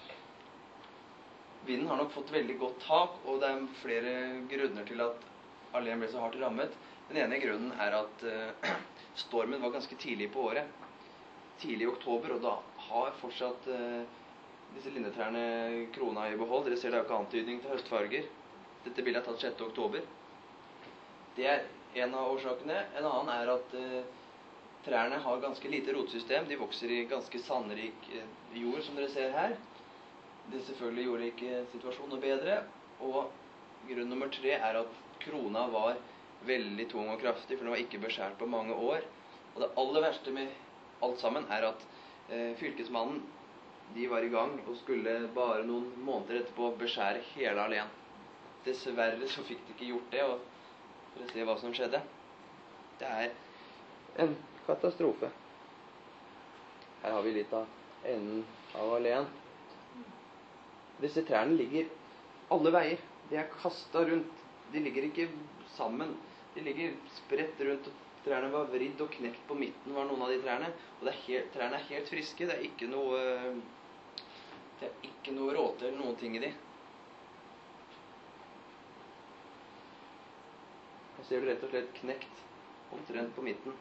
Vinden har nok fått veldig godt tak, og det er flere grunner til at alene ble så hardt rammet. Den ene grunnen er at uh, stormen var ganske tidlig på året. Tidlig i oktober, og da har fortsatt uh, disse lindetrærne krona i behold. Dere ser det er jo ikke antydning til høstfarger. Dette bildet er tatt sjette oktober. Det er en av årsakene. En annen er at uh, trærne har ganske lite rotsystem. De vokser i ganske sandrik uh, jord, som dere ser her. Det selvfølgelig gjorde ikke situasjonen noe bedre. Og grunn nummer tre er at krona var veldig tung og kraftig, for den var ikke beskjært på mange år. Og det aller verste med alt sammen er at uh, fylkesmannen, de var i gang og skulle bare noen måneder etterpå beskjære hele alene. Dessverre så fikk de ikke gjort det, og for å se hva som skjedde. Det er en katastrofe. Her har vi litt av enden av alene. Disse trærne ligger alle veier. De er kastet rundt. De ligger ikke sammen. De ligger spredt rundt. Trærne var vridd og knekt på midten, var noen av de trærne. Og det er helt, trærne er helt friske. Det er ikke noe, det er ikke noe råte eller noen ting i de. Her ser du rett og slett knekt omtrent på midten.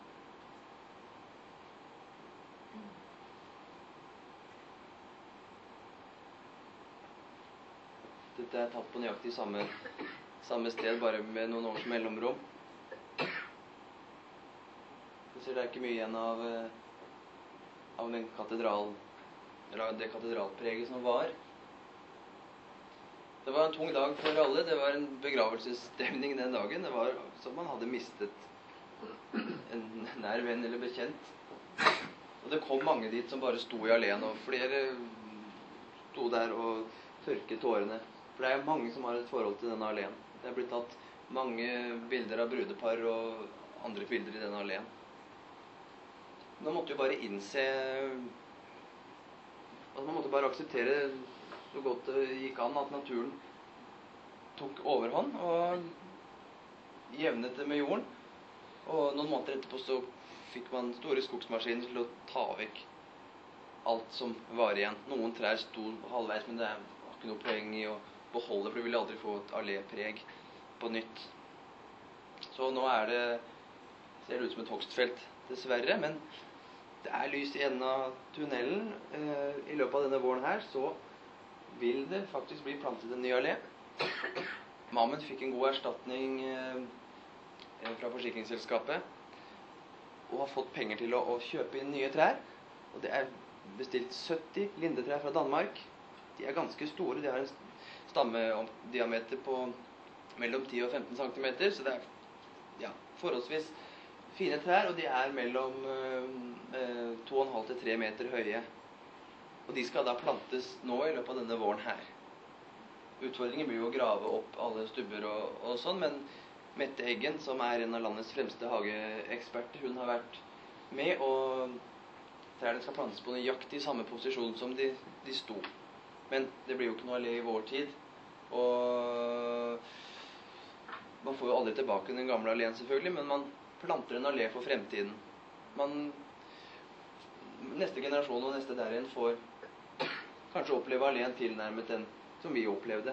Dette er tatt på nøyaktig samme, samme sted, bare med noen års mellomrom. Du ser det er ikke mye igjen av, av den katedral, eller det katedralpreget som var. Det var en tung dag for alle. Det var en begravelsesstemning den dagen. Det var som man hadde mistet en nær venn eller bekjent. Og det kom mange dit som bare sto i alleen, og flere sto der og tørket tårene. For det er mange som har et forhold til denne alleen. Det er blitt tatt mange bilder av brudepar og andre bilder i denne alleen. Nå måtte vi bare innse, altså man måtte bare akseptere så godt det gikk an at naturen tok overhånd og jevnet det med jorden. Og noen måneder etterpå så fikk man store skogsmaskiner til å ta vekk alt som var igjen. Noen trær sto halvveis, men det var ikke noe poeng i å beholde, for du ville aldri få et allépreg på nytt. Så nå er det, ser det ut som et hogstfelt, dessverre, men det er lys i enden av tunnelen. Eh, I løpet av denne våren her så vil det faktisk bli plantet en ny allé. Mammen fikk en god erstatning eh, fra forsikringsselskapet og har fått penger til å, å kjøpe inn nye trær. Og det er bestilt sytti lindetrær fra Danmark. De er ganske store. De har en stammediameter på mellom ti og femten centimeter, så det er ja, forholdsvis fine trær, og de er mellom eh, to komma fem til tre meter høye. Og de skal da plantes nå i løpet av denne våren her. Utfordringen blir jo å grave opp alle stubber og, og sånn, men Mette Eggen, som er en av landets fremste hageeksperter, hun har vært med, og trærne skal plantes på nøyaktig samme posisjon som de, de sto. Men det blir jo ikke noe allé i vår tid, og man får jo aldri tilbake den gamle alléen selvfølgelig, men man planter en allé for fremtiden. Man, neste generasjon og neste der igjen får kanskje oppleve alléen tilnærmet den som vi opplevde.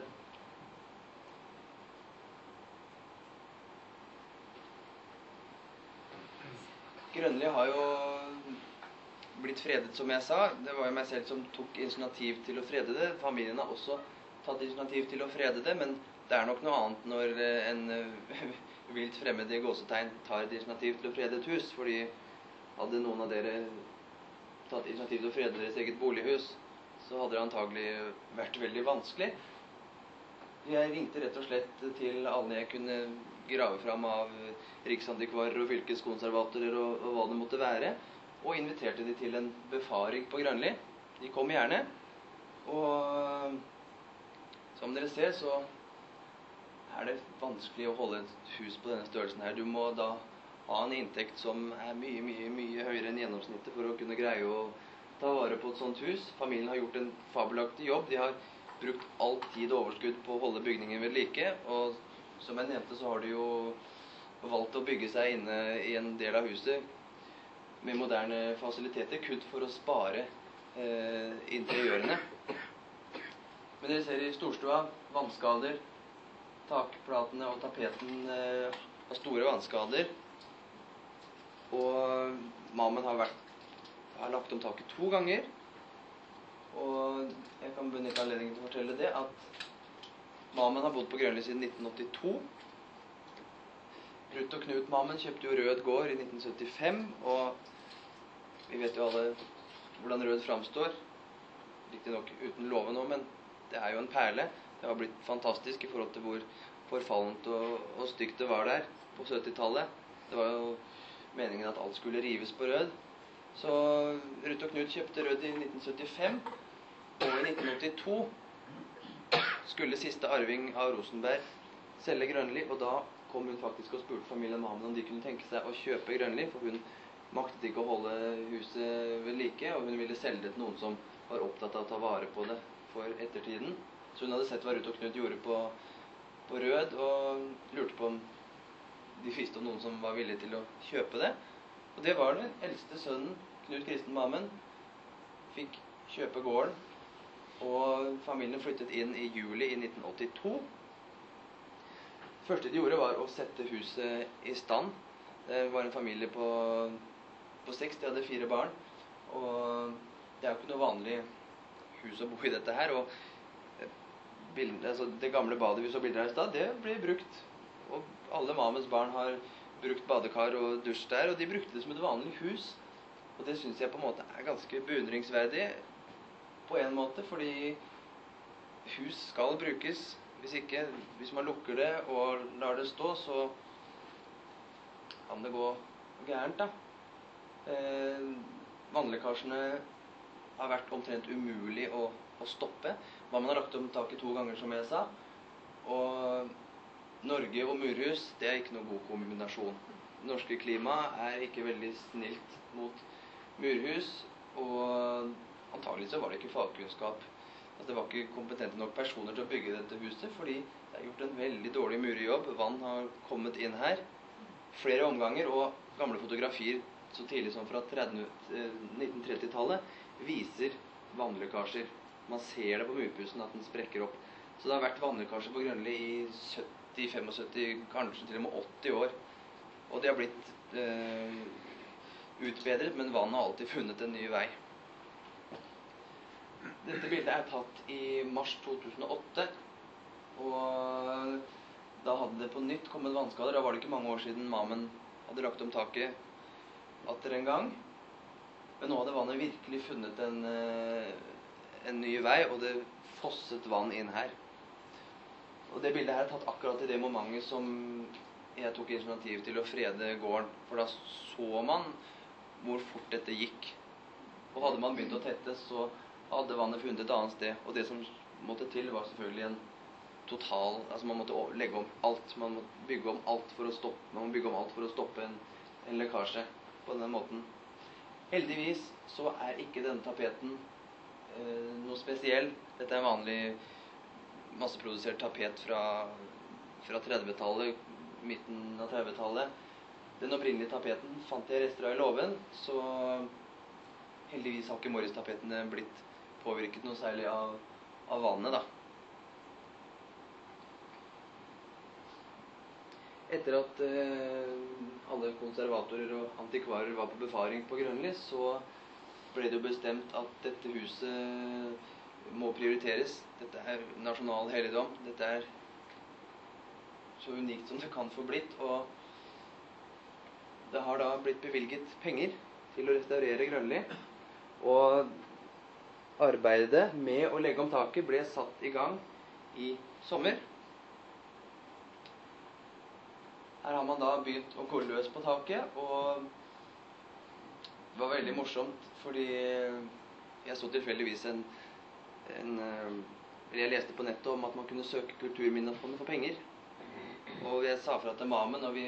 Grønli har jo blitt fredet, som jeg sa. Det var jo meg selv som tok initiativ til å frede det. Familien har også tatt initiativ til å frede det, men det er nok noe annet når en vilt fremmed i gåsetegn tar et initiativ til å frede et hus, fordi hadde noen av dere tatt initiativ til å frede deres eget bolighus, så hadde det antagelig vært veldig vanskelig. Jeg ringte rett og slett til alle jeg kunne grave fram av riksantikvarer og fylkeskonservatorer og, og hva det måtte være, og inviterte de til en befaring på Grønli. De kom gjerne, og som dere ser så er det vanskelig å holde et hus på denne størrelsen her. Du må da ha en inntekt som er mye, mye, mye høyere enn gjennomsnittet for å kunne greie å ta vare på et sånt hus. Familien har gjort en fabelaktig jobb. De har brukt all tid og overskudd på å holde bygningen ved like, og som jeg nevnte så har de jo valgt å bygge seg inne i en del av huset med moderne fasiliteter, kun for å spare eh, interiørene. Men dere ser i storstua vannskader, takplatene og tapeten eh, har store vannskader, og mammen har, vært, har lagt om taket to ganger, og jeg kan benytte anledningen til å fortelle det at mammen har bodd på Grønli siden nitten åttito. Ruth og Knut Mammen kjøpte jo Rød gård i nitten syttifem, og vi vet jo alle hvordan Rød framstår. Riktig nok uten låve nå, men det er jo en perle. Det har blitt fantastisk i forhold til hvor forfallent og, og stygt det var der på syttitallet. Det var jo meningen at alt skulle rives på Rød. Så Ruth og Knut kjøpte Rød i nitten syttifem, og i nitten åttito skulle siste arving av Rosenberg selge Grønli, og da kom hun faktisk og spurte familien Mammen om de kunne tenke seg å kjøpe Grønli, for hun maktet ikke å holde huset ved like, og hun ville selge det til noen som var opptatt av å ta vare på det for ettertiden. Så hun hadde sett hva Ruth og Knut gjorde på, på Rød, og lurte på om de visste om noen som var villige til å kjøpe det. Og det var den eldste sønnen, Knut Kristen Mammen, fikk kjøpe gården, og familien flyttet inn i juli i nitten åttito. Det første de gjorde var å sette huset i stand. Det var en familie på, på seks, de hadde fire barn, og det er jo ikke noe vanlig hus å bo i dette her, og bilden, altså det gamle badet vi så bilder her i stad, det ble brukt, og alle Mammens barn har brukt badekar og dusj der, og de brukte det som et vanlig hus, og det synes jeg på en måte er ganske beundringsverdig, på en måte, fordi hus skal brukes. Hvis ikke, hvis man lukker det og lar det stå, så kan det gå gærent da. Eh, vannlekkasjene har vært omtrent umulig å, å stoppe. Mammen har lagt om taket to ganger, som jeg sa. Og Norge og murhus, det er ikke noe god kombinasjon. Det norske klimaet er ikke veldig snilt mot murhus, og antagelig så var det ikke fagkunnskap. Altså, det var ikke kompetente nok personer til å bygge dette huset, fordi det er gjort en veldig dårlig murjobb. Vann har kommet inn her flere omganger, og gamle fotografier så tidlig som fra nitten tretti-tallet viser vannlekkasjer. Man ser det på murpussen at den sprekker opp. Så det har vært vannlekkasjer på Grønli i sytti, syttifem, kanskje til og med åtti år. Og det har blitt eh, utbedret, men vannet har alltid funnet en ny vei. Dette bildet er tatt i mars to tusen og åtte, og da hadde det på nytt kommet vannskader. Da var det ikke mange år siden Mammen hadde lagt om taket atter en gang. Men nå hadde vannet virkelig funnet en, en ny vei, og det fosset vann inn her. Og det bildet her er tatt akkurat i det momentet som jeg tok initiativ til å frede gården. For da så man hvor fort dette gikk. Og hadde man begynt å tette, så hadde vannet funnet et annet sted. Og det som måtte til var selvfølgelig en total, altså man måtte legge om alt. Man måtte bygge om alt for å stoppe, man må bygge om alt for å stoppe en, en lekkasje på denne måten. Heldigvis så er ikke denne tapeten eh, noe spesiell. Dette er en vanlig masseprodusert tapet fra, fra trettitallet, midten av trettitallet. Den opprinnelige tapeten fant jeg rester av i låven, så heldigvis har ikke Morris-tapetene blitt påvirket noe særlig av, av vannet, da. Etter at eh, alle konservatorer og antikvarer var på befaring på Grønli, så ble det jo bestemt at dette huset må prioriteres. Dette er nasjonal helligdom. Dette er så unikt som det kan få blitt, og det har da blitt bevilget penger til å restaurere Grønli, og arbeidet med å legge om taket ble satt i gang i sommer. Her har man da begynt å gå løs på taket, og det var veldig morsomt, fordi jeg så tilfeldigvis en, en jeg leste på nettet om at man kunne søke Kulturminnefondet for penger. Og jeg sa fra til Mammen, og vi,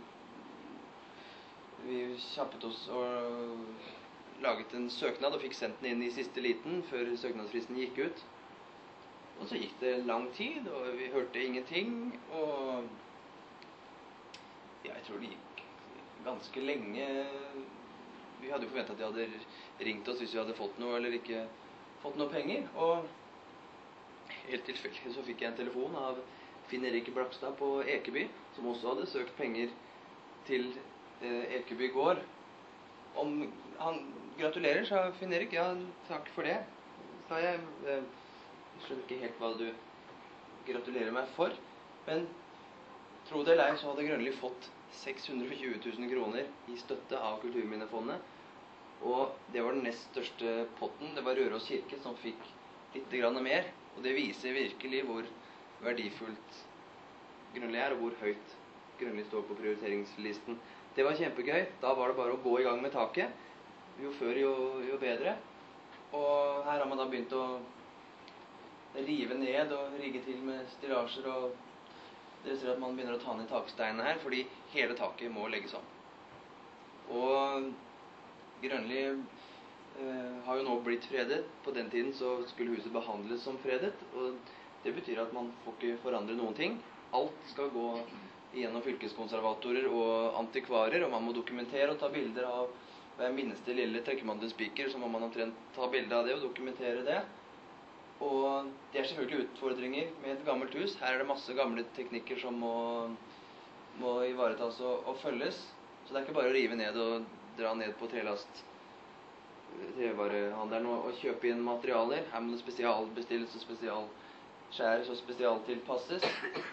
vi kjappet oss og laget en søknad, og fikk sendt den inn i siste liten, før søknadsfristen gikk ut. Og så gikk det lang tid, og vi hørte ingenting, og ja, jeg tror det gikk ganske lenge. Vi hadde jo forventet at de hadde ringt oss hvis vi hadde fått noe, eller ikke fått noe penger, og helt tilfeldig så fikk jeg en telefon av Finn Erik Blakstad på Ekeby, som også hadde søkt penger til eh, Ekeby gård. Om han gratulerer, sa Finn Erik. Ja, takk for det, sa jeg. Jeg skjønner ikke helt hva du gratulerer meg for, men tro det eller ei, så hadde Grønli fått seks hundre og tjue tusen kroner i støtte av Kulturminnefondet, og det var den nest største potten. Det var Røros kirke som fikk litt grann mer, og det viser virkelig hvor verdifullt Grønli er, og hvor høyt Grønli står på prioriteringslisten. Det var kjempegøy. Da var det bare å gå i gang med taket. Jo før, jo, jo bedre. Og her har man da begynt å rive ned og rigge til med stillasjer, og dere ser at man begynner å ta ned taksteinene her, fordi hele taket må legges om. Og Grønli eh, har jo nå blitt fredet. På den tiden så skulle huset behandles som fredet, og det betyr at man får ikke forandre noen ting. Alt skal gå gjennom fylkeskonservatorer og antikvarer, og man må dokumentere og ta bilder av hver minste lille trekkemantelspiker, så må man omtrent ta bilder av det og dokumentere det. Og det er selvfølgelig utfordringer med et gammelt hus. Her er det masse gamle teknikker som må, må ivaretas og, og følges. Så det er ikke bare å rive ned og dra ned på trelast trevarehandelen og, og kjøpe inn materialer. Her må det spesialbestilles og spesialskjæres og spesialtilpasses.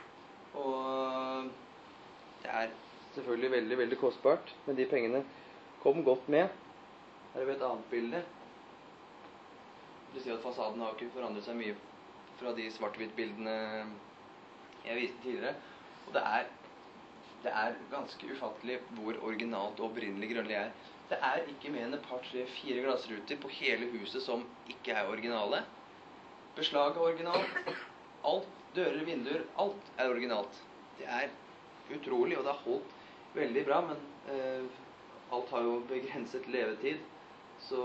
Og det er selvfølgelig veldig, veldig kostbart, men de pengene kom godt med. Her er vi et annet bilde. Det sier at fasaden har ikke forandret seg mye fra de svart-hvitt bildene jeg viste tidligere. Og det er det er ganske ufattelig hvor originalt og opprinnelig Grønli er. Det er ikke mer enn et par, tre, fire glassruter på hele huset som ikke er originale. Beslaget er originalt. Alt, dører, vinduer, alt er originalt. Det er utrolig, og det har holdt veldig bra, men eh, alt har jo begrenset levetid. Så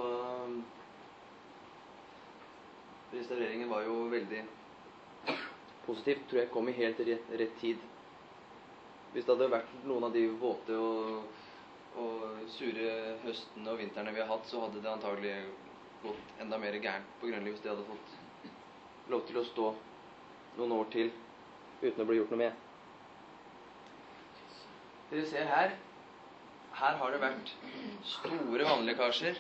restaureringen var jo veldig positivt, tror jeg kom i helt rett, rett tid. Hvis det hadde vært noen av de våte og, og sure høstene og vintrene vi har hatt, så hadde det antagelig gått enda mer gærent på Grønli hvis de hadde fått lov til å stå noen år til uten å bli gjort noe med. Dere ser her, her har det vært store vannlekkasjer.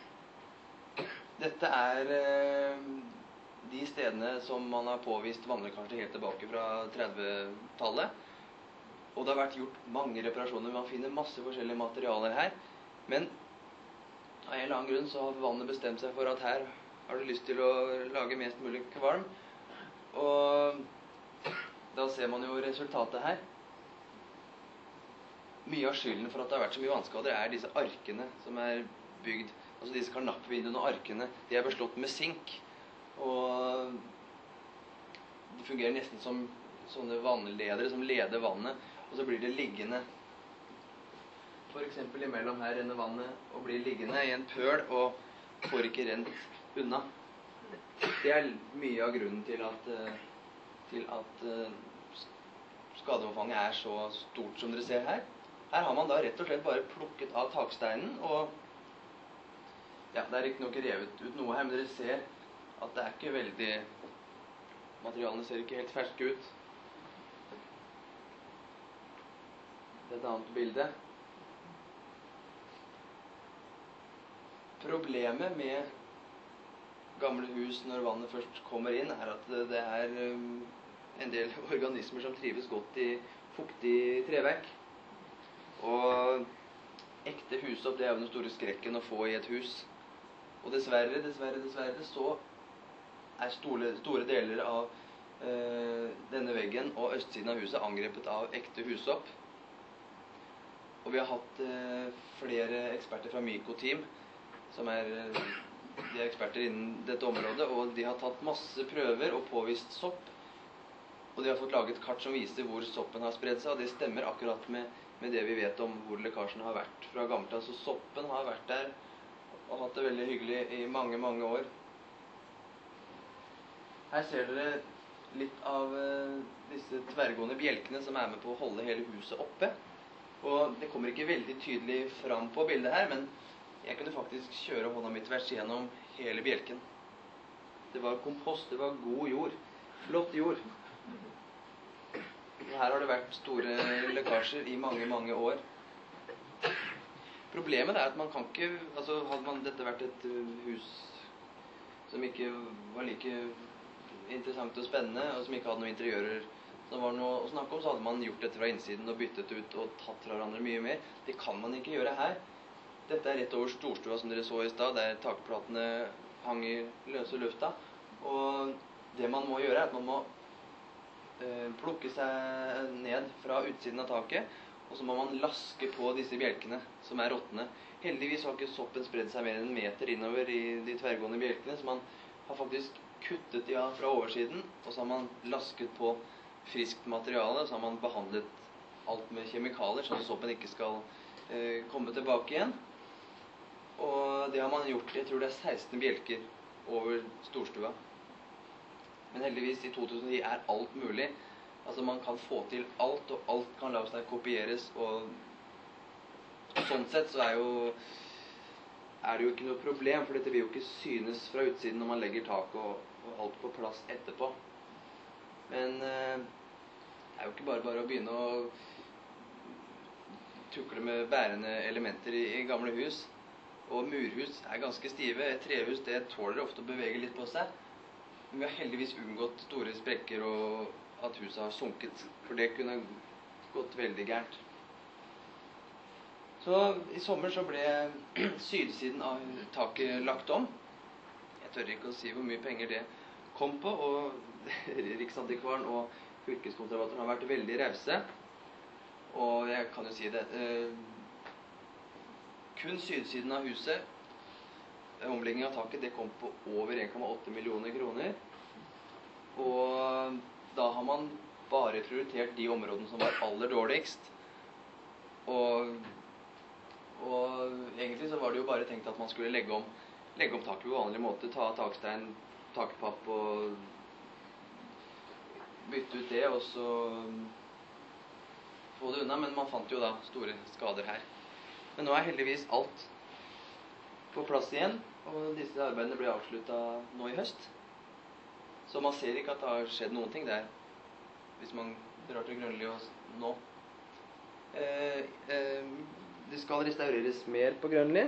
Dette er eh, de stedene som man har påvist vannlekkasjer helt tilbake fra trettitallet. Og det har vært gjort mange reparasjoner. Man finner masse forskjellige materialer her. Men av en eller annen grunn så har vannet bestemt seg for at her har du lyst til å lage mest mulig kvalm. Og da ser man jo resultatet her. Mye av skylden for at det har vært så mye vannskader er disse arkene som er bygd. Altså disse karnappvinduene og arkene, de er beslått med sink. Og det fungerer nesten som sånne vannledere som leder vannet, og så blir det liggende. For eksempel imellom her renner vannet og blir liggende i en pøl og får ikke rent unna. Det er mye av grunnen til at, til at skadeomfanget er så stort som dere ser her. Her har man da rett og slett bare plukket av taksteinen, og ja, det er ikke noe revet ut noe her, men dere ser at det er ikke veldig, materialene ser ikke helt ferske ut. Det er et annet bilde. Problemet med gamle hus når vannet først kommer inn, er at det er en del organismer som trives godt i fuktig treverk. Og ekte husopp, det er jo den store skrekken å få i et hus. Og dessverre, dessverre, dessverre, så er store, store deler av eh, denne veggen og østsiden av huset angrepet av ekte husopp. Og vi har hatt eh, flere eksperter fra Myko-team, som er, de er eksperter innen dette området, og de har tatt masse prøver og påvist sopp. Og de har fått laget kart som viser hvor soppen har spredt seg, og det stemmer akkurat med, med det vi vet om hvor lekkasjene har vært fra gammelt av. Så soppen har vært der og hatt det veldig hyggelig i mange, mange år. Her ser dere litt av uh, disse tverrgående bjelkene som er med på å holde hele huset oppe. Og det kommer ikke veldig tydelig fram på bildet her, men jeg kunne faktisk kjøre hånda mi tvers gjennom hele bjelken. Det var kompost, det var god jord, flott jord. Og her har det vært store lekkasjer i mange, mange år. Problemet er at man kan ikke, altså hadde man dette vært et hus som ikke var like interessant og spennende, og som ikke hadde noen interiører som var noe å snakke om, så hadde man gjort dette fra innsiden og byttet ut og tatt fra hverandre mye mer. Det kan man ikke gjøre her. Dette er rett over storstua som dere så i stad, der takplatene hang i løse lufta. Og det man må gjøre er at man må eh, plukke seg ned fra utsiden av taket, og så må man laske på disse bjelkene som er råttende. Heldigvis har ikke soppen spredd seg mer enn en meter innover i de tverrgående bjelkene, så man har faktisk kuttet de av fra oversiden, og så har man lasket på friskt materiale, så har man behandlet alt med kjemikalier, sånn at soppen ikke skal eh, komme tilbake igjen. Og det har man gjort, jeg tror det er seksten bjelker over storstua. Men heldigvis i to tusen og ti er alt mulig. Altså man kan få til alt, og alt kan la seg kopieres, og sånn sett så er jo er det jo ikke noe problem, for dette vil jo ikke synes fra utsiden når man legger tak og, og alt på plass etterpå. Men eh, det er jo ikke bare bare å begynne å tukle med bærende elementer i, i gamle hus. Og murhus er ganske stive. Et trehus det tåler ofte å bevege litt på seg. Men vi har heldigvis unngått store sprekker og at huset har sunket, for det kunne gått veldig gærent. Så i sommer så ble sydsiden av taket lagt om. Jeg tør ikke å si hvor mye penger det kom på, og Riksantikvaren og fylkeskonservatoren har vært veldig rause. Og jeg kan jo si det. Eh, kun sydsiden av huset, omlegging av taket, det kom på over en komma åtte millioner kroner. Og da har man bare prioritert de områdene som var aller dårligst. Og, og egentlig så var det jo bare tenkt at man skulle legge om, legge om taket på vanlig måte, ta takstein, takpapp og bytte ut det, og så få det unna. Men man fant jo da store skader her. Men nå er heldigvis alt på plass igjen, og disse arbeidene ble avsluttet nå i høst. Så man ser ikke at det har skjedd noen ting der, hvis man drar til Grønli nå. Eh, eh, det skal restaureres mer på Grønli.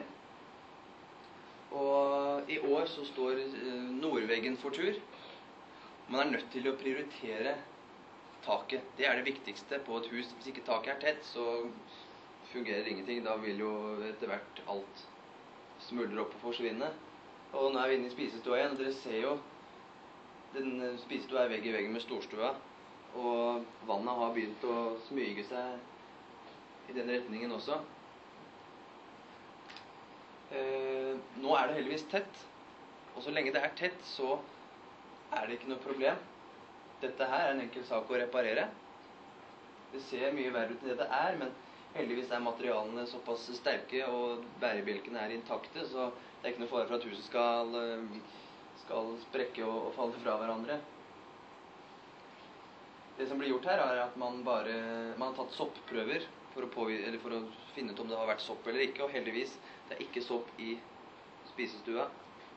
Og i år så står eh, nordveggen for tur. Man er nødt til å prioritere taket. Det er det viktigste på et hus. Hvis ikke taket er tett, så fungerer ingenting. Da vil jo etter hvert alt smuldre opp og forsvinne. Og nå er vi inne i spisestua igjen, og dere ser jo den spisestua er vegg i veggen med storstua, og vannet har begynt å smyge seg i den retningen også. Eh, nå er det heldigvis tett, og så lenge det er tett, så er det ikke noe problem. Dette her er en enkel sak å reparere. Det ser mye verre ut enn det det er, men heldigvis er materialene såpass sterke, og bærebjelkene er intakte, så det er ikke noe fare for at huset skal, skal sprekke og, og falle fra hverandre. Det som blir gjort her er at man bare man har tatt soppprøver for å, påvise, eller for å finne ut om det har vært sopp eller ikke, og heldigvis det er ikke sopp i spisestua.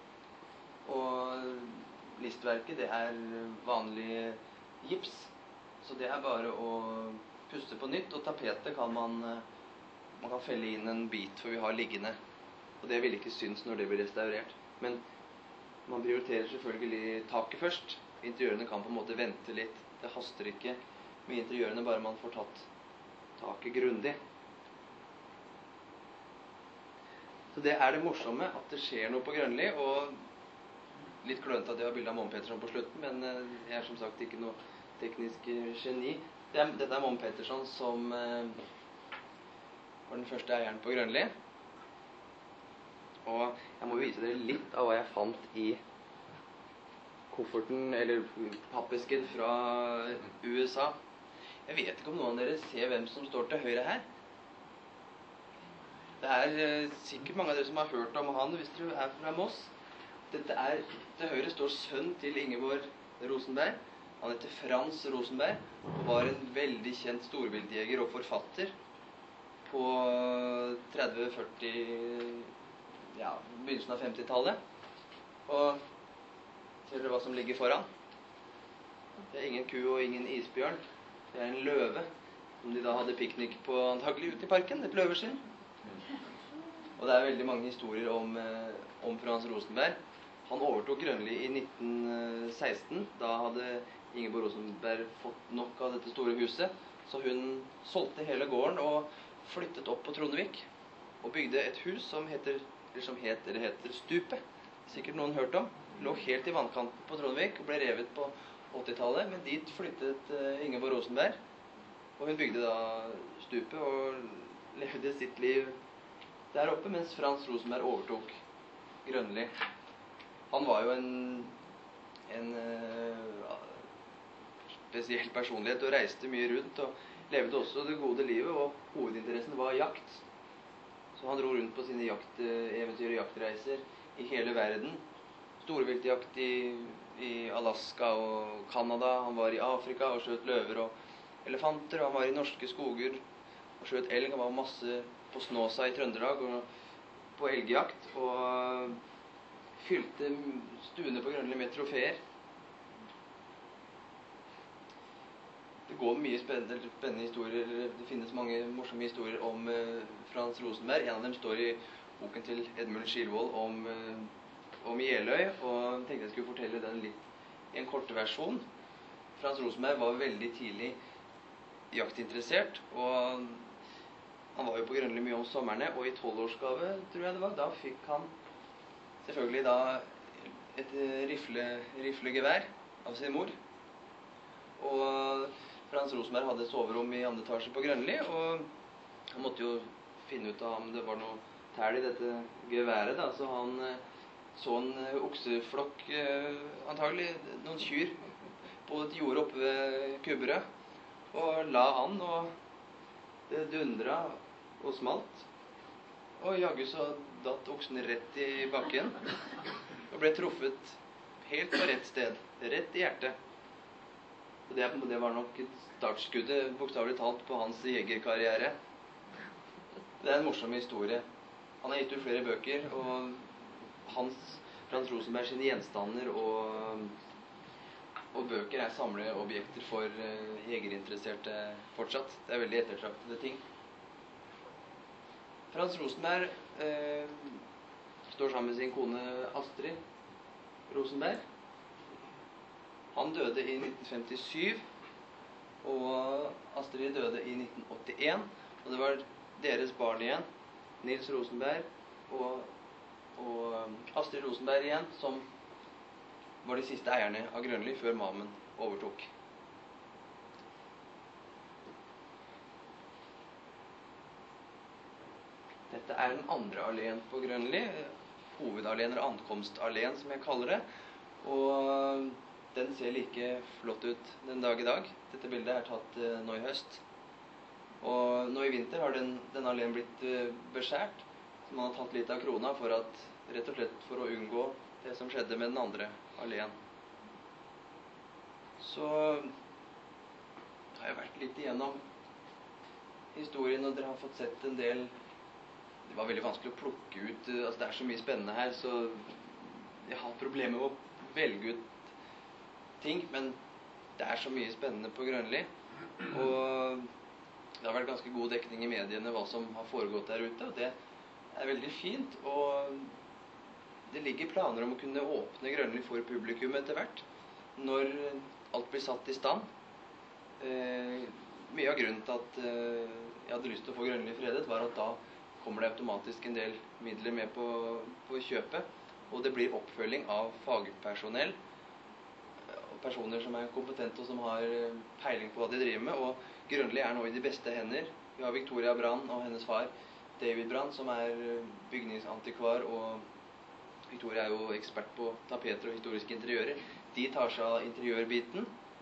Og listverket, det er vanlig gips, så det er bare å puste på nytt, og tapetet kan man, man kan felle inn en bit for vi har liggende. Og det vil ikke synes når det blir restaurert. Men man prioriterer selvfølgelig taket først. Interiørene kan på en måte vente litt. Det haster ikke med interiørene, bare man får tatt taket grundig. Så det er det morsomme, at det skjer noe på Grønli, og litt klønete at jeg har bildet av Moen Petterson på slutten, men jeg er som sagt ikke noe teknisk geni. Det er, dette er Moen Petterson som eh, var den første eieren på Grønli. Og jeg må vise dere litt av hva jeg fant i kofferten, eller pappesken fra U S A. Jeg vet ikke om noen av dere ser hvem som står til høyre her. Det er eh, sikkert mange av dere som har hørt om han hvis dere er fra Moss. Dette er, til høyre står sønn til Ingeborg Rosenberg. Han heter Frans Rosenberg, og var en veldig kjent storviltjeger og forfatter på tretti førti, ja, begynnelsen av femtitallet. Og ser dere hva som ligger foran? Det er ingen ku og ingen isbjørn. Det er en løve, som de da hadde piknik på antagelig ute i parken, et løveskinn. Og det er veldig mange historier om, eh, om Frans Rosenberg. Han overtok Grønli i nitten seksten. Da hadde Ingeborg Rosenberg fått nok av dette store huset, så hun solgte hele gården og flyttet opp på Trondvik og bygde et hus som heter, eller som het, eller heter Stupet. Sikkert noen hørt om. Lå helt i vannkanten på Trondvik og ble revet på åttitallet, men dit flyttet uh, Ingeborg Rosenberg, og hun bygde da Stupet og levde sitt liv der oppe, mens Frans Rosenberg overtok Grønli. Han var jo en, en uh, spesiell personlighet og reiste mye rundt og levde også det gode livet, og hovedinteressen var jakt. Så han dro rundt på sine jakteventyr og jaktreiser i hele verden. Storviltjakt i, i Alaska og Canada. Han var i Afrika og skjøt løver og elefanter. Han var i norske skoger og skjøt elg. Han var masse på Snåsa i Trøndelag og på elgjakt, og fylte stuene på Grønli med trofeer. Det går mye spennende, spennende historier, det finnes mange morsomme historier om eh, Frans Rosenberg. En av dem står i boken til Edmund Skilvold om, eh, om Jeløy, og jeg tenkte jeg skulle fortelle den litt i en korte versjon. Frans Rosenberg var veldig tidlig jaktinteressert, og han var jo på Grønli mye om sommerne, og i tolvårsgave, tror jeg det var, da fikk han selvfølgelig da et rifle, riflegevær av sin mor. Og Frans Rosenberg hadde soverom i andre etasje på Grønli, og han måtte jo finne ut av om det var noe tæl i dette geværet, da, så han så en okseflokk, antagelig noen kyr, på et jord oppe ved Kubberød, og la an, og det dundra og smalt. Og jaggu så datt oksen rett i bakken, og ble truffet helt på rett sted, rett i hjertet. Og det, det var nok et startskuddet, bokstavelig talt, på hans jegerkarriere. Det er en morsom historie. Han har gitt ut flere bøker, og hans, Frans Rosenberg sine gjenstander og, og bøker er samleobjekter for uh, jegerinteresserte fortsatt. Det er veldig ettertraktede ting. Frans Rosenberg uh, står sammen med sin kone Astrid Rosenberg. Han døde i nitten femtisju, og Astrid døde i nitten åttien, og det var deres barn igjen, Nils Rosenberg og, og Astrid Rosenberg igjen, som var de siste eierne av Grønli før Mammen overtok. Dette er den andre alléen på Grønli, hovedalléen eller ankomstalléen som jeg kaller det, og den ser like flott ut den dag i dag. Dette bildet er tatt uh, nå i høst. Og nå i vinter har den, den alléen blitt uh, beskjært, så man har tatt litt av krona for at, rett og slett for å unngå det som skjedde med den andre alléen. Så har jeg vært litt igjennom historien, og dere har fått sett en del. Det var veldig vanskelig å plukke ut, uh, altså det er så mye spennende her, så jeg har problemer med å velge ut ting, men det er så mye spennende på Grønli, og det har vært ganske god dekning i mediene hva som har foregått der ute, og det er veldig fint, og det ligger planer om å kunne åpne Grønli for publikum etter hvert, når alt blir satt i stand. Eh, mye av grunnen til at eh, jeg hadde lyst til å få Grønli fredet, var at da kommer det automatisk en del midler med på, på kjøpet, og det blir oppfølging av fagpersonell, personer som er kompetente og som har peiling på hva de driver med, og Grønli er nå i de beste hender. Vi har Victoria Brand og hennes far David Brand, som er bygningsantikvar, og Victoria er jo ekspert på tapeter og historiske interiører. De tar seg av interiørbiten.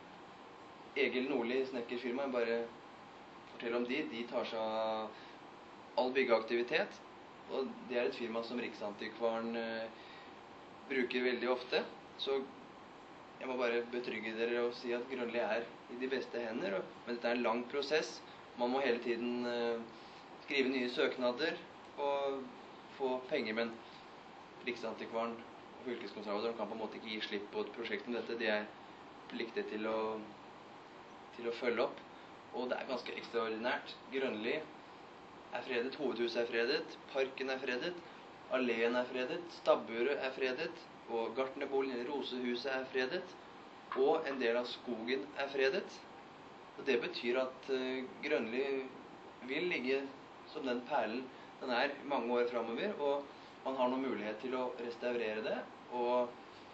Egil Nordli, snekkerfirma, bare fortell om de. De tar seg av all byggeaktivitet, og det er et firma som Riksantikvaren eh, bruker veldig ofte. Så jeg må bare betrygge dere og si at Grønli er i de beste hender, men dette er en lang prosess. Man må hele tiden uh, skrive nye søknader og få penger, men Riksantikvaren og fylkeskonservatoren kan på en måte ikke gi slipp på et prosjekt som dette. De er pliktige til å, til å følge opp, og det er ganske ekstraordinært. Grønli er fredet, hovedhuset er fredet, parken er fredet, alléen er fredet, stabburet er fredet, og gartnerboligen, eller rosehuset, er fredet, og en del av skogen er fredet. Og det betyr at uh, Grønli vil ligge som den perlen den er mange år fremover, og man har noen mulighet til å restaurere det, og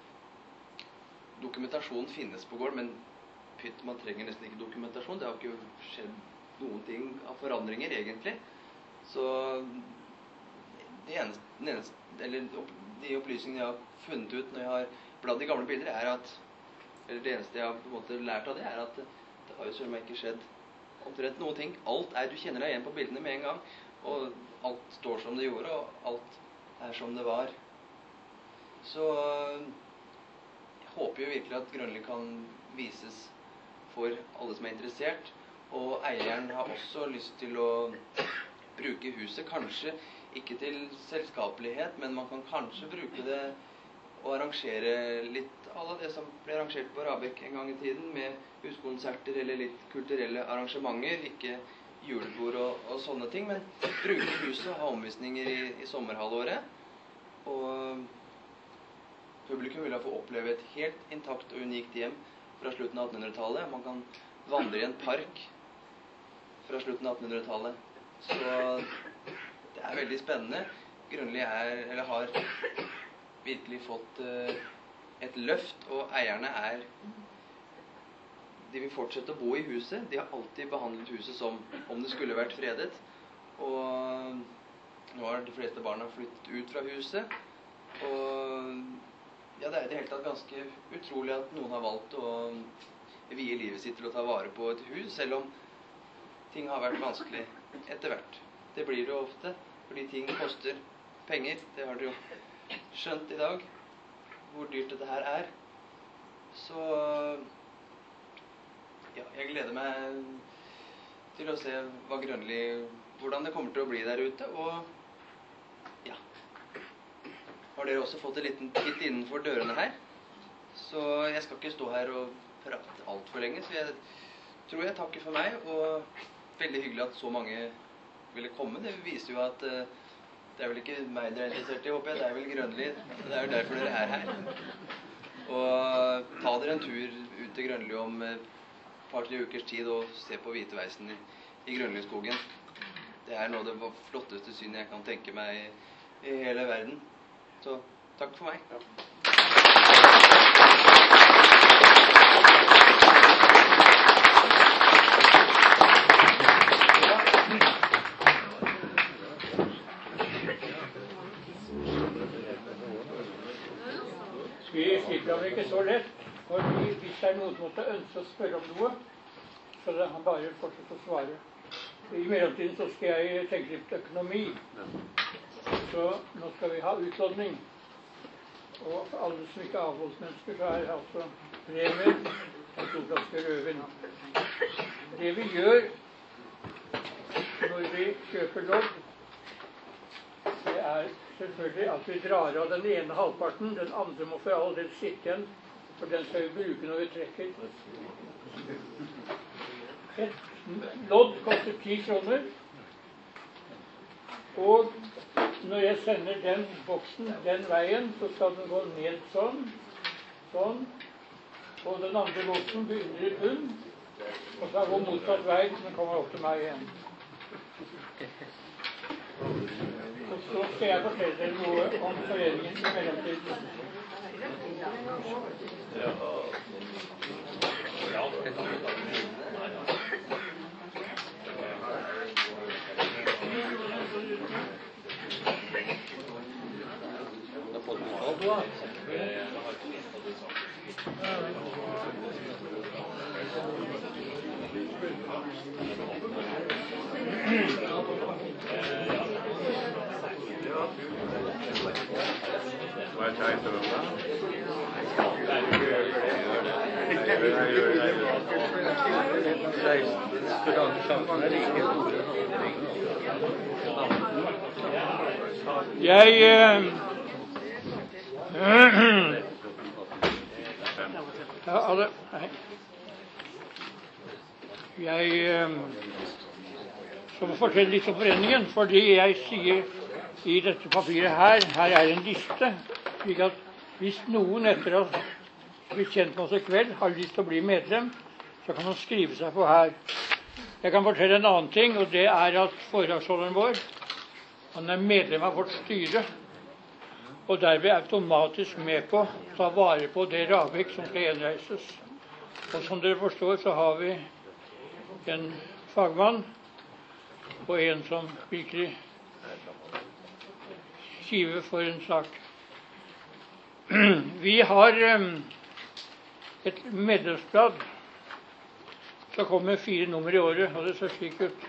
dokumentasjon finnes på gården, men pytt, man trenger nesten ikke dokumentasjon. Det har ikke skjedd noen ting av forandringer, egentlig. Så det eneste, den eneste eller de opplysningene jeg har funnet ut når jeg har bladd i gamle bilder, er at, eller det eneste jeg har på en måte lært av det, er at det har jo selv ikke skjedd omtrent noen ting. Alt er, du kjenner deg igjen på bildene med en gang, og alt står som det gjorde, og alt er som det var. Så jeg håper jo virkelig at Grønli kan vises for alle som er interessert, og eieren har også lyst til å bruke huset, kanskje ikke til selskapelighet, men man kan kanskje bruke det og arrangere litt av det som ble arrangert på Rabek en gang i tiden, med huskonserter eller litt kulturelle arrangementer, ikke julebord og, og sånne ting, men bruke huset og ha omvisninger i, i sommerhalvåret. Og publikum vil da få oppleve et helt intakt og unikt hjem fra slutten av attenhundretallet. Man kan vandre i en park fra slutten av attenhundretallet. Så det er veldig spennende. Grønli er, eller har virkelig fått uh, et løft, og eierne er de vil fortsette å bo i huset. De har alltid behandlet huset som om det skulle vært fredet. Og nå har de fleste barna flyttet ut fra huset. Og ja, det er i det hele tatt ganske utrolig at noen har valgt å vie livet sitt til å ta vare på et hus, selv om ting har vært vanskelig etter hvert. Det blir det ofte, fordi ting koster penger. Det har dere jo skjønt i dag, hvor dyrt dette her er. Så ja, jeg gleder meg til å se hva Grønli, hvordan det kommer til å bli der ute, og ja, har dere også fått en liten titt innenfor dørene her. Så jeg skal ikke stå her og prate alt for lenge, så jeg tror jeg takker for meg, og veldig hyggelig at så mange ville komme. Det viser jo at uh, det er vel ikke meg dere er interessert i, håper jeg, det er vel Grønli. Det er jo derfor dere er her. Og ta dere en tur ut til Grønli om et par-tre ukers tid og se på hviteveisen i, i Grønliskogen. Det er noe av det flotteste synet jeg kan tenke meg i, i hele verden. Så takk for meg. Vi slipper ham ikke så lett, for hvis det er noen som måtte ønske å spørre om noe, så det han bare fortsette å svare. I mellomtiden så skal jeg tenke litt økonomi. Så nå skal vi ha utlodning. Og for alle som ikke er avholdsmennesker, så er det altså premier og to flasker rødvin. Det vi gjør når vi kjøper lodd, det er selvfølgelig at vi drar av den ene halvparten, den andre må for all del sitte igjen, for den skal vi bruke når vi trekker. Et lodd koster ti kroner, og når jeg sender den boksen den veien, så skal den gå ned sånn, sånn, og den andre boksen begynner i bunn, og så går motsatt vei, så den kommer opp til meg igjen. Og så skal jeg fortelle dere noe om foreningen i mellomtiden. Hva er teit for dem da? Jeg eh, ja, alle, nei. Jeg eh, skal fortelle litt om foreningen, fordi jeg sier i dette papiret her, her er en liste, slik at hvis noen etter å bli kjent med oss i kveld har lyst til å bli medlem, så kan man skrive seg på her. Jeg kan fortelle en annen ting, og det er at foredragsholderen vår, han er medlem av vårt styre, og derved automatisk med på å ta vare på det Ravik som skal gjenreises. Og som dere forstår, så har vi en fagmann og en som virkelig kiver for en sak. Vi har um, et medlemsblad som kommer fire nummer i året, og det ser slik ut.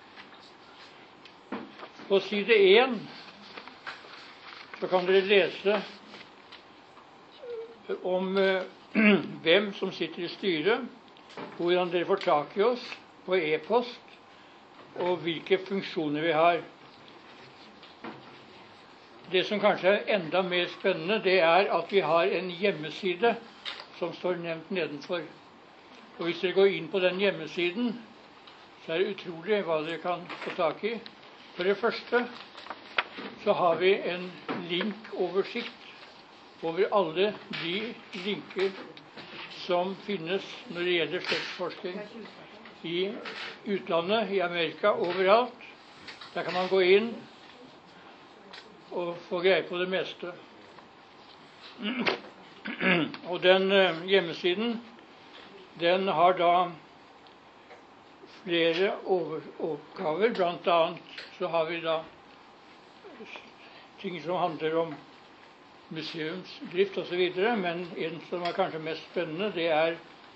På side én så kan dere lese om uh, hvem som sitter i styret, hvordan dere får tak i oss på e-post, og hvilke funksjoner vi har. Det som kanskje er enda mer spennende, det er at vi har en hjemmeside som står nevnt nedenfor. Og hvis dere går inn på den hjemmesiden, så er det utrolig hva dere kan få tak i. For det første så har vi en linkoversikt over alle de linker som finnes når det gjelder slektsforskning i utlandet, i Amerika, overalt. Der kan man gå inn og få greie på det meste. Og den uh, hjemmesiden, den har da flere over oppgaver. Blant annet så har vi da ting som handler om museumsdrift og så videre, men en som er kanskje mest spennende, det er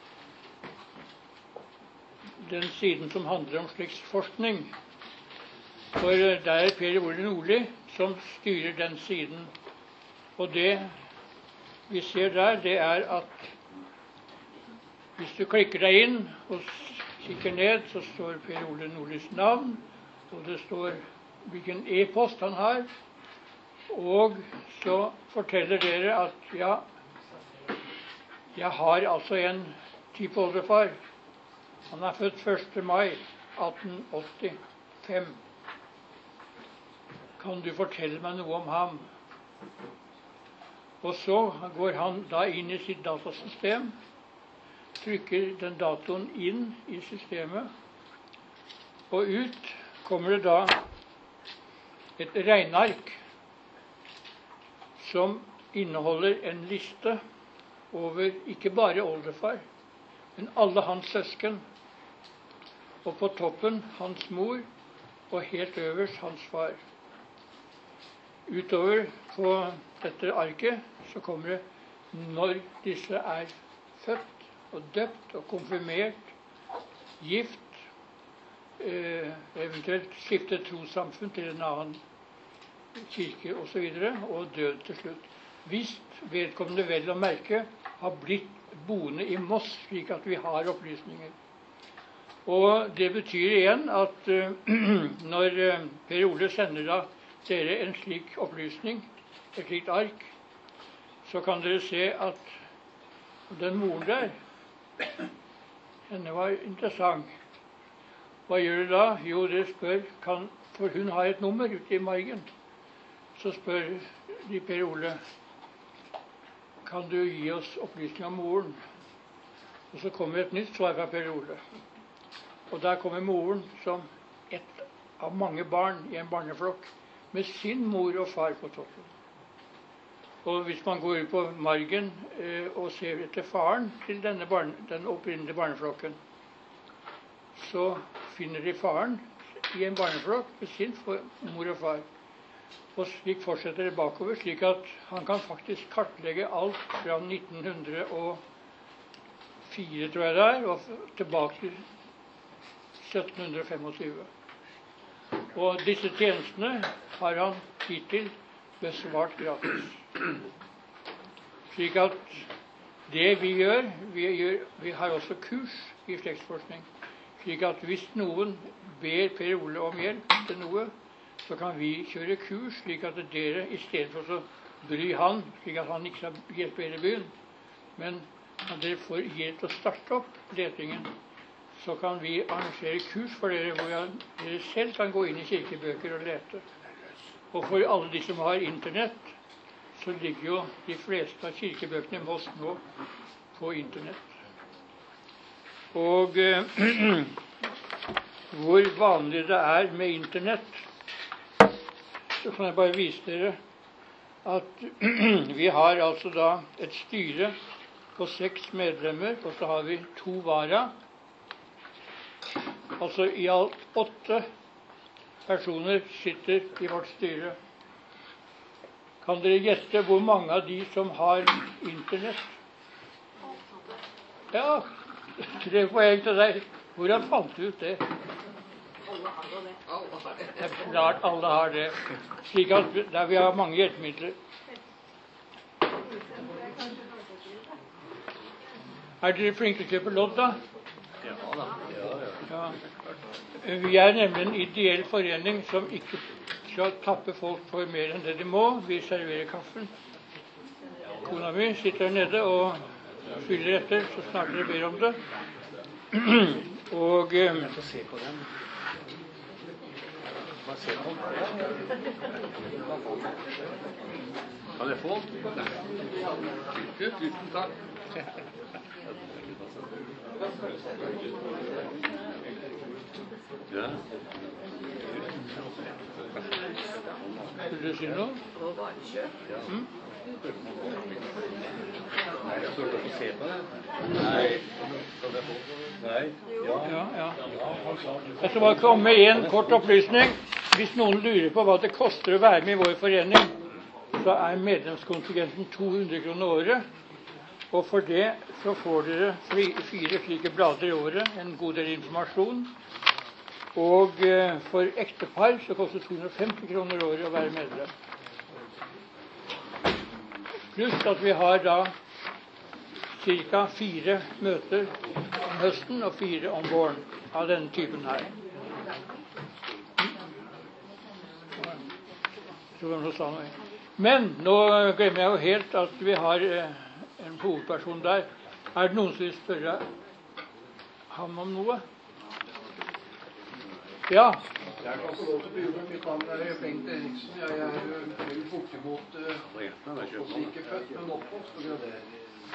den siden som handler om slektsforskning. For det er Per Ole Nordli som styrer den siden. Og det vi ser der, det er at hvis du klikker deg inn og kikker ned, så står Per Ole Nordlis navn, og det står hvilken e-post han har. Og så forteller dere at ja, jeg har altså en tippoldefar. Han er født første mai atten åttifem. Kan du fortelle meg noe om ham? Og så går han da inn i sitt datasystem, trykker den datoen inn i systemet, og ut kommer det da et regneark som inneholder en liste over ikke bare oldefar, men alle hans søsken, og på toppen hans mor, og helt øverst hans far. Utover på dette arket så kommer det når disse er født og døpt og konfirmert, gift, eh, eventuelt skiftet trossamfunn til en annen kirke osv., og, så videre, og død til slutt. Hvis vedkommende vel å merke har blitt boende i Moss, slik at vi har opplysninger. Og det betyr igjen at uh, når uh, Per Ole sender da dere en slik opplysning, et slikt ark, så kan dere se at den moren der, henne var interessant. Hva gjør dere da? Jo, dere spør, kan, for hun har et nummer ute i margen. Så spør de Per Ole, kan du gi oss opplysning om moren? Og så kommer et nytt svar fra Per Ole. Og der kommer moren som et av mange barn i en barneflokk, med sin mor og far på toppen. Og hvis man går ut på margen eh, og ser etter faren til denne barn, den opprinnelige barneflokken, så finner de faren i en barneflokk med sin mor og far. Og slik fortsetter det bakover, slik at han kan faktisk kartlegge alt fra nitten hundre og fire, tror jeg det er, og tilbake til sytten femogtyve. Og disse tjenestene har han hittil besvart gratis. Slik at det vi gjør, vi, gjør, vi har også kurs i slektsforskning. Slik at hvis noen ber Per Ole om hjelp til noe, så kan vi kjøre kurs, slik at dere, i stedet for å bry han, slik at han ikke skal hjelpe hele byen, men at dere får hjelp til å starte opp letingen, så kan vi arrangere kurs for dere, hvor dere selv kan gå inn i kirkebøker og lete. Og for alle de som har internett, så ligger jo de fleste av kirkebøkene i Moss nå på internett. Og eh, hvor vanlig det er med internett, så kan jeg bare vise dere at vi har altså da et styre på seks medlemmer, og så har vi to vara. Altså i alt åtte personer sitter i vårt styre. Kan dere gjette hvor mange av de som har internett? Ja, tre poeng til deg. Hvordan fant du ut det? Det er klart alle har det. Slik at der vi har mange hjelpemidler. Er dere flinke til å kjøpe lodd, da? Ja. Vi er nemlig en ideell forening som ikke skal tappe folk for mer enn det de må. Vi serverer kaffen. Kona mi sitter nede og fyller etter så snart dere ber om det. Og um, kan jeg få den? Tusen takk. Ja. Vil du si noe? Og varekjøp. Mm? Nei, jeg står ikke å se på det. Nei. Nei. Ja. Ja, ja. Jeg skal bare komme med en kort opplysning. Hvis noen lurer på hva det koster å være med i vår forening, så er medlemskontingenten to hundre kroner året. Og for det så får dere fire slike blader i året, en god del informasjon. Og for ektepar så koster det to hundre og femti kroner året å være medlem. Pluss at vi har da ca. fire møter om høsten og fire om våren av denne typen her. Men nå glemmer jeg jo helt at vi har en hovedperson der. Er det noen som vil spørre ham om noe? Ja. Jeg kan få lov til å begynne. Mitt navn er Bengt Eriksen. Jeg er veldig bortimot ikke født, men oppvokst på Gradering.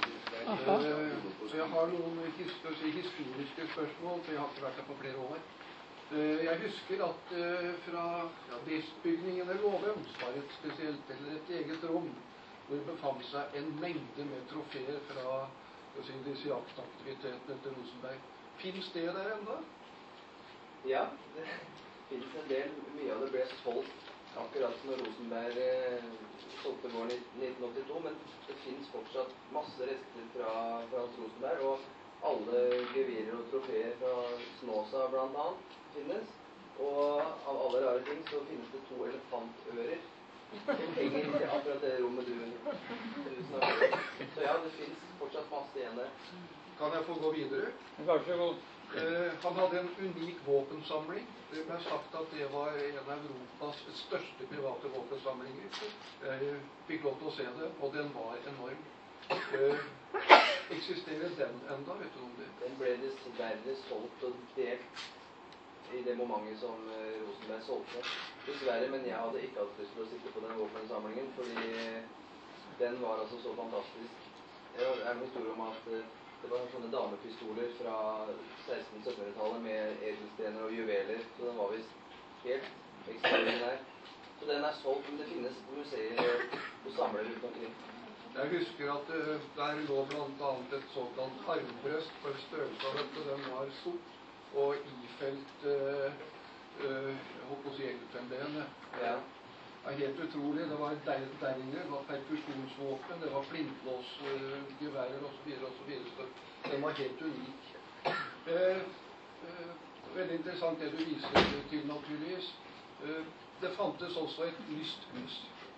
Så jeg har noen historiske spørsmål, for jeg har ikke vært her på flere år. Jeg husker at fra driftsbygningen i Låvem var et spesielt, eller et eget rom, hvor det befant seg en mengde med trofeer fra disse jaktaktivitetene til Rosenberg. Finnes det der enda? Ja, det finnes en del. Mye av det ble solgt akkurat når Rosenberg eh, solgte våren nitten åttito, men det finnes fortsatt masse rester fra, fra Hans Rosenberg, og alle gevirer og trofeer fra Snåsa blant annet finnes. Og av alle rare ting så finnes det to elefantører som henger i akkurat det rommet du, du snakker om. Så ja, det finnes fortsatt masse igjen der. Kan jeg få gå videre? Vær så god. Uh, han hadde en unik våpensamling. Det ble sagt at det var en av Europas største private våpensamlinger. Jeg fikk lov til å se det, og den var enorm. Uh, eksisterer den enda, vet du om det? Den ble dessverre solgt og delt i det momentet som uh, Rosenberg solgte. Dessverre, men jeg hadde ikke hatt lyst til å sitte på den våpensamlingen, fordi den var altså så fantastisk. Det er en historie om at uh, det var sånne damepistoler fra seksten-syttenhundretallet med edelstener og juveler, så den var vist helt ekstraordinær. Så den er solgt, men det finnes på museer og samler rundt omkring. Jeg husker at uh, der lå blant annet et såkalt armbrøst på en størrelse av dette. Den var sort og ifelt uh, uh, jeg holdt på å si elfenbenet. Ja. Det er helt utrolig. Det var derringer, det var perkusjonsvåpen, det var flintlåsgeværer osv. osv. Så den var helt unik. Eh, eh, veldig interessant det du viser til, naturligvis. Eh, det fantes også et lysthus.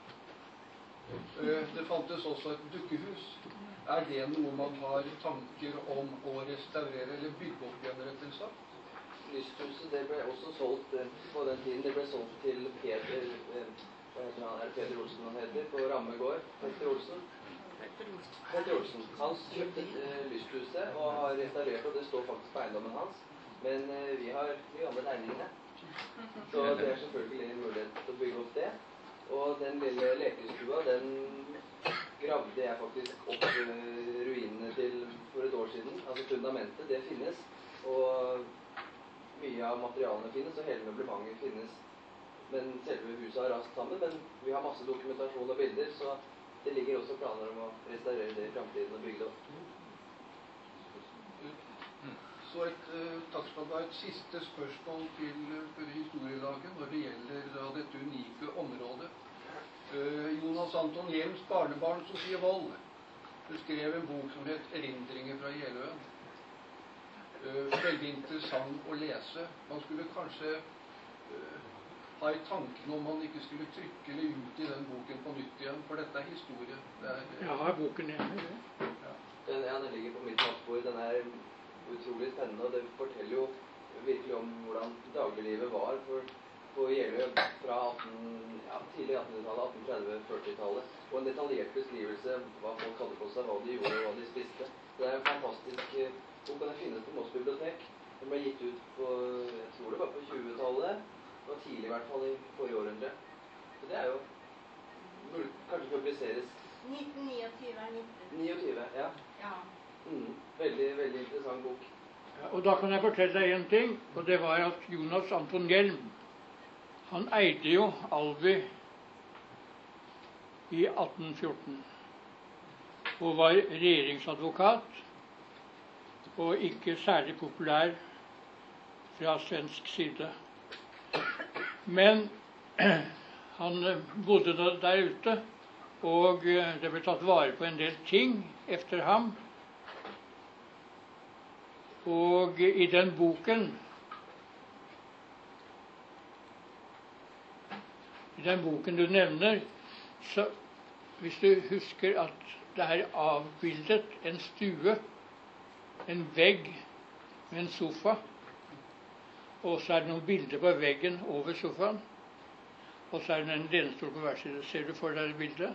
Eh, det fantes også et dukkehus. Er det noe man har tanker om å restaurere eller bygge opp igjen, rett og slett? Lysthuset, det ble også solgt på den tiden. Det ble solgt til Peder, eh, hva heter han, er det Peder Olsen han heter, på Ramme gård. Petter Olsen. Petter Olsen. Han kjøpte eh, lysthuset og har restaurert, og det står faktisk på eiendommen hans. Men eh, vi har de gamle tegningene. Så det er selvfølgelig en mulighet til å bygge opp det. Og den lille lekestua, den gravde jeg faktisk opp uh, ruinene til for et år siden. Altså fundamentet, det finnes. Og mye av materialene finnes, og hele møblementet finnes. Men selve huset har rast sammen, men vi har masse dokumentasjon og bilder, så det ligger også planer om å restaurere det i fremtiden og bygge det opp. Så et, uh, takk skal du ha, et siste spørsmål til, til historielaget når det gjelder da, dette unike området. Uh, Jonas Anton Hjelms barnebarn Sofie Wold skrev en bok som het Erindringer fra Jeløen. Uh, veldig interessant å lese. Man skulle kanskje uh, ha i tanken om man ikke skulle trykke eller ut i den boken på nytt igjen, for dette er historie. Det er, uh, Ja, boken er ja. Den, ja, den ligger på mitt nattbord. Den er utrolig spennende, og det forteller jo virkelig om hvordan dagliglivet var for, på Jeløy fra atten, ja, tidlig attenhundretallet, atten tretti, førtitallet, og en detaljert beskrivelse hva folk hadde på seg, hva de gjorde og hva de spiste. Det er en fantastisk bok, den finnes på Moss bibliotek. Den ble gitt ut på, jeg tror det var på tjuetallet, og tidlig i hvert fall i forrige århundre. Så det er jo, kanskje publiseres nitten niogtyve er nitten. niogtyve, ja. Ja. Mm, veldig, veldig interessant bok. Ja, og da kan jeg fortelle deg en ting, og det var at Jonas Anton Hjelm, han eide jo Alvi i atten fjorten. Og var regjeringsadvokat, og ikke særlig populær fra svensk side. Men han bodde der ute, og det ble tatt vare på en del ting efter ham. Og i den boken i den boken du nevner, så hvis du husker at det er avbildet en stue, en vegg med en sofa, og så er det noen bilder på veggen over sofaen, og så er det en lenestol på hver side. Ser du for deg bildet?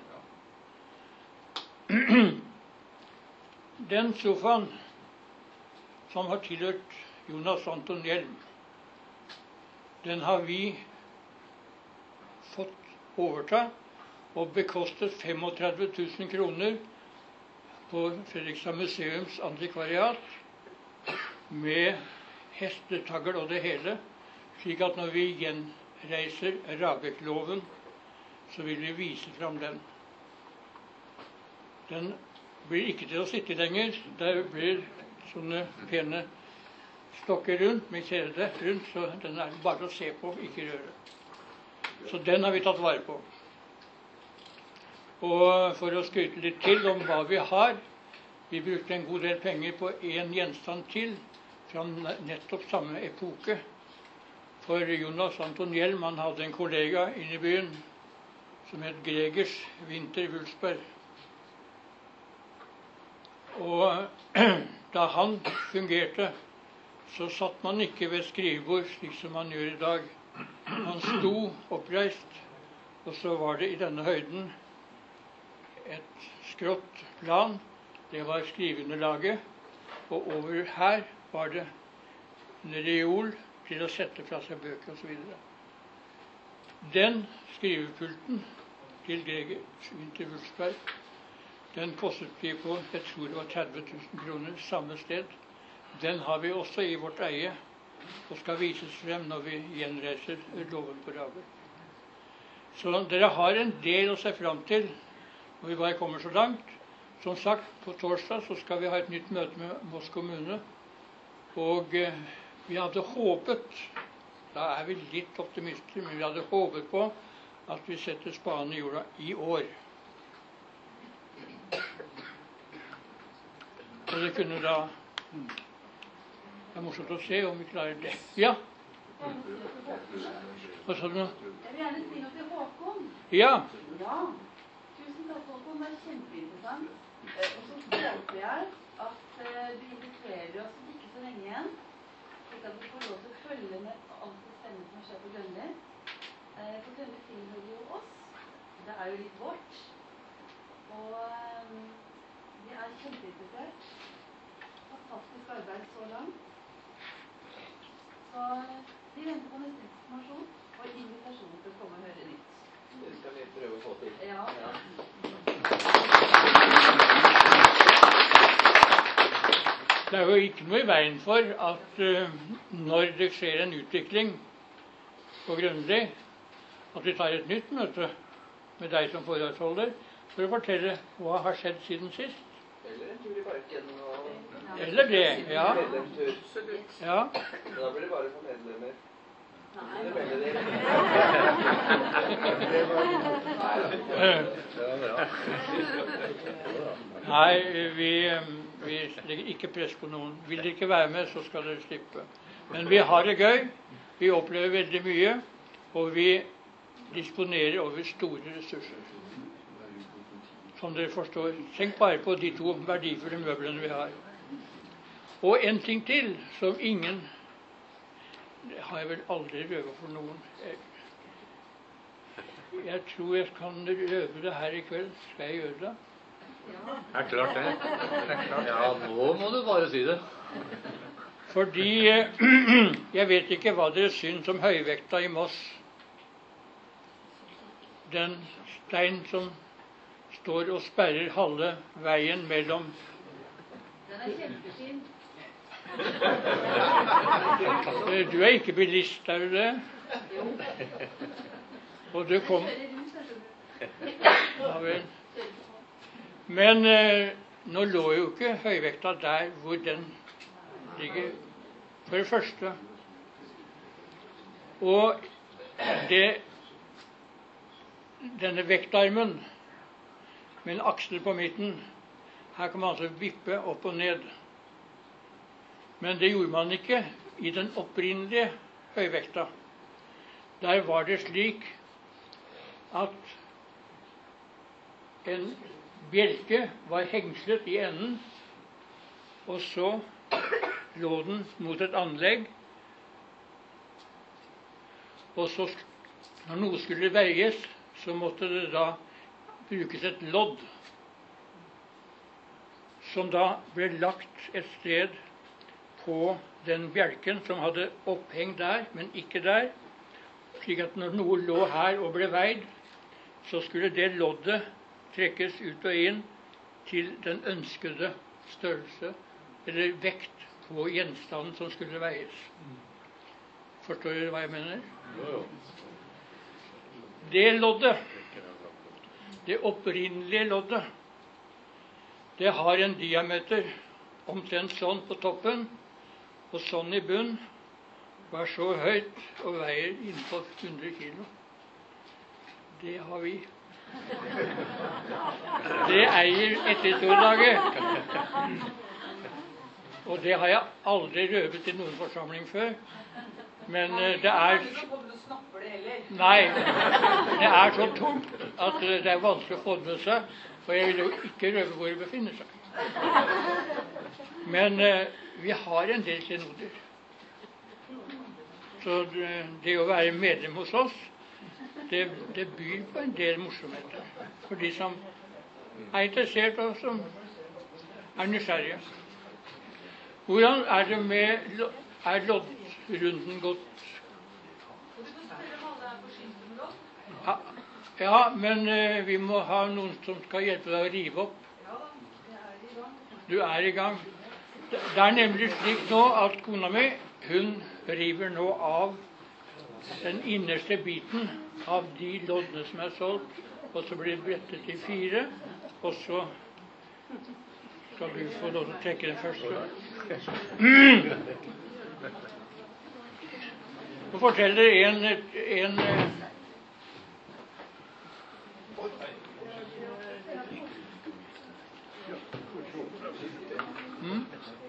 Den sofaen som har tilhørt Jonas Anton Hjelm, den har vi fått overta og bekostet tretifem tusen kroner på Fredrikstad museums antikvariat med hestetagl og det hele, slik at når vi gjenreiser Rabekloven, så vil vi vise fram den. Den blir ikke til å sitte lenger. Der blir sånne pene stokker rundt med kjede rundt, så den er bare å se på, ikke røre. Så den har vi tatt vare på. Og for å skryte litt til om hva vi har, vi brukte en god del penger på en gjenstand til fra nettopp samme epoke. For Jonas Anton Hjelm, han hadde en kollega inne i byen som het Gregers Winter Wulfsberg. Og da han fungerte, så satt man ikke ved skrivebord slik som man gjør i dag. Han sto oppreist, og så var det i denne høyden et skrått plan. Det var skriveunderlaget, og over her var det en reol til å sette fra seg bøker og så videre. Den skrivepulten til Gregers Winter Wulfsberg, den kostet vi på, jeg tror det var tretti tusen kroner, samme sted. Den har vi også i vårt eie, og skal vises frem når vi gjenreiser loven på Rabek. Så dere har en del å se frem til når vi bare kommer så langt. Som sagt, på torsdag så skal vi ha et nytt møte med Moss kommune. Og eh, vi hadde håpet, da er vi litt optimister, men vi hadde håpet på at vi setter spaden i jorda i år. Og det kunne da, det er morsomt å se om vi klarer det. Ja? Hva sa du nå? Jeg vil gjerne si noe til Håkon. Ja. Ja. Tusen takk, Håkon. Det er kjempeinteressant. Eh, Og så håper jeg at eh, du inviterer oss ikke så lenge igjen, slik at vi får lov til å følge med alt det spennende som skjer på Grønli. Eh, For Grønli tilhører jo oss. Det er jo litt vårt. Og eh, vi er kjempeinteressert. Fantastisk arbeid så langt. Så eh, vi venter på neste informasjon og invitasjon til å komme og høre nytt. Det skal vi prøve å få til. Ja. Det er jo ikke noe i veien for at uh, når det skjer en utvikling på Grønli, at vi tar et nytt møte med deg som foredragsholder for å fortelle hva har skjedd siden sist. Eller en tur i parken og Eller det, ja. medlemstur. ja. Men da blir det bare for medlemmer. Nei. Det melder de. Nei, vi, vi legger ikke press på noen. Vil dere ikke være med, så skal dere slippe. Men vi har det gøy, vi opplever veldig mye, og vi disponerer over store ressurser. Som dere forstår. Tenk bare på de to verdifulle møblene vi har. Og en ting til, som ingen, det har jeg vel aldri røvet for noen. Jeg, jeg tror jeg kan røve det her i kveld. Skal jeg gjøre det? Det er klart det. Det er klart. Ja, nå må du bare si det. Fordi eh, jeg vet ikke hva dere syns om høyvekta i Moss. Den stein som står og sperrer halve veien mellom. Den er kjempefin. Du er ikke bilist, er du det? Jo. Og du kom, Jeg kjører rundt, kanskje. Ja vel. Men eh, nå lå jo ikke høyvekta der hvor den ligger, for det første. Og det, denne vektarmen med en aksel på midten, her kan man altså vippe opp og ned. Men det gjorde man ikke i den opprinnelige høyvekta. Der var det slik at en bjelke var hengslet i enden, og så lå den mot et anlegg, og så når noe skulle veies, så måtte det da brukes et lodd, som da ble lagt et sted på den bjelken som hadde oppheng der, men ikke der, slik at når noe lå her og ble veid, så skulle det loddet trekkes ut og inn til den ønskede størrelse, eller vekt på gjenstanden som skulle veies. Forstår dere hva jeg mener? Det loddet, det opprinnelige loddet, det har en diameter omtrent sånn på toppen, og sånn i bunn, var så høyt og veier innenfor hundre kilo. Det har vi. Det eier Etterstordlaget. Og det har jeg aldri røvet i noen forsamling før. Men eh, det er Nei, det er så tungt at eh, det er vanskelig å få det med seg, og jeg vil jo ikke røve hvor det befinner seg. Men eh, vi har en del klenoder. Så det, det å være medlem hos oss, det, det byr på en del morsomheter for de som er interessert og som er nysgjerrige. Hvordan er det med er loddrunden gått? Ja, ja men uh, vi må ha noen som skal hjelpe deg å rive opp. Du er i gang. Det er nemlig slik nå at kona mi, hun river nå av den innerste biten av de loddene som er solgt, og så blir det brettet i fire, og så skal du få lov til å trekke den første. Så forteller en, en mm?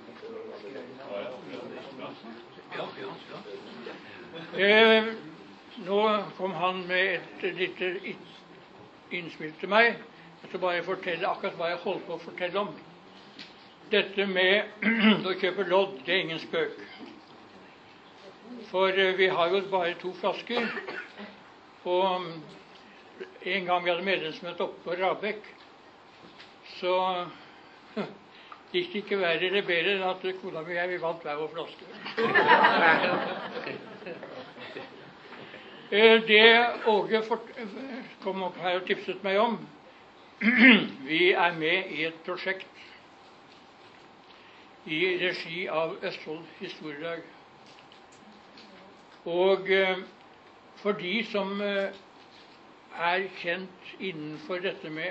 Ja, ja, ja. Eh, nå kom han med et lite innspill til meg. Jeg skal bare fortelle akkurat hva jeg holdt på å fortelle om. Dette med å kjøpe lodd, det er ingen spøk. For eh, vi har jo bare to flasker. Og en gang vi hadde medlemsmøte oppe på Rabek, så gikk det ikke verre eller bedre enn at kona mi og jeg, vi vant hver vår flaske. Det Åge kom opp her og tipset meg om, vi er med i et prosjekt i regi av Østfold Historiedag. Og for de som er kjent innenfor dette med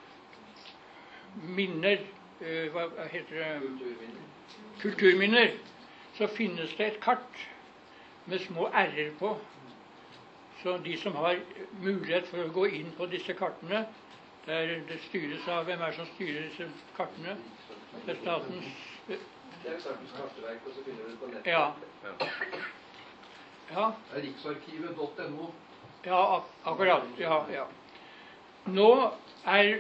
minner, hva heter det? Kulturminner. Kulturminner, så finnes det et kart med små r-er på. Så de som har mulighet for å gå inn på disse kartene, der det styres av hvem er som styrer disse kartene, det er statens... Det er statens kartverk, og så finner du det på nettet. Ja. Ja. Det er riksarkivet punktum no. Ja, ak akkurat. Ja, ja. Nå er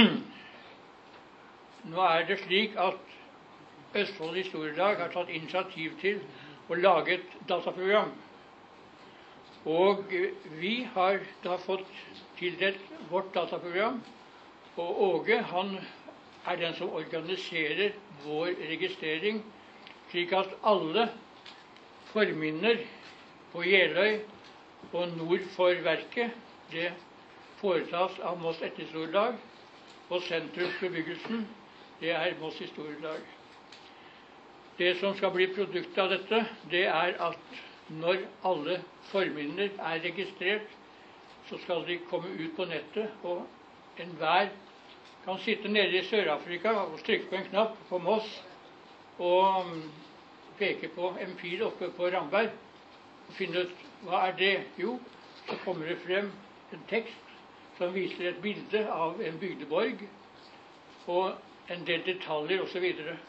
Nå er det slik at Østfold Historiedag har tatt initiativ til å lage et dataprogram. Og vi har da fått tildelt vårt dataprogram, og Åge, han er den som organiserer vår registrering, slik at alle forminner på Jeløy og nord for verket, det foretas av Moss Etterstordlag, og sentrumsbebyggelsen, det er Moss Historiedag. Det som skal bli produktet av dette, det er at når alle forminner er registrert, så skal de komme ut på nettet, og enhver kan sitte nede i Sør-Afrika og trykke på en knapp på Moss og um, peke på en fil oppe på Ramberg og finne ut hva er det. Jo, så kommer det frem en tekst som viser et bilde av en bygdeborg og en del detaljer osv.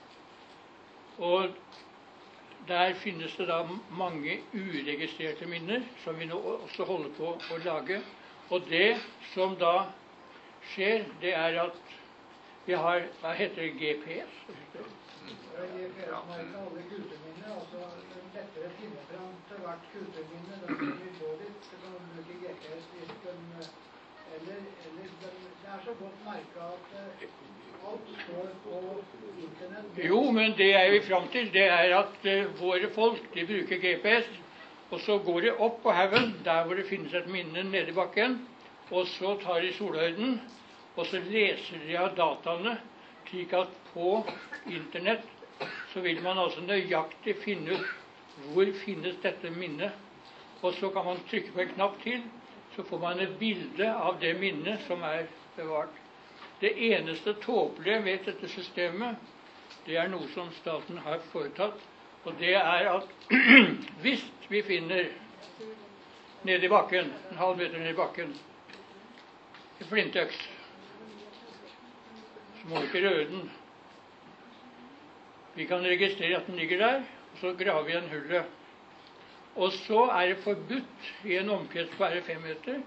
Og der finnes det da mange uregistrerte minner som vi nå også holder på å lage. Og det som da skjer, det er at vi har, hva heter det, G P S? G P S-merket alle kulturminner, altså lettere å finne frem til hvert kulturminne. Da kan vi gå dit, så kan vi bruke G P S hvis den, eller, eller den, det er så godt merket at alt står på internett. Jo, men det er vi frem til, det er at uh, våre folk, de bruker G P S, og så går de opp på haugen, der hvor det finnes et minne nede i bakken, og så tar de solhøyden, og så leser de av dataene, slik at på internett så vil man altså nøyaktig finne ut hvor finnes dette minnet, og så kan man trykke på en knapp til, så får man et bilde av det minnet som er bevart. Det eneste tåpelige ved dette systemet, det er noe som staten har foretatt, og det er at hvis vi finner nede i bakken, en halv meter nede i bakken, en flintøks, så må vi ikke røre den. Vi kan registrere at den ligger der, og så graver vi en hullet. Og så er det forbudt i en omkrets på bare fem meter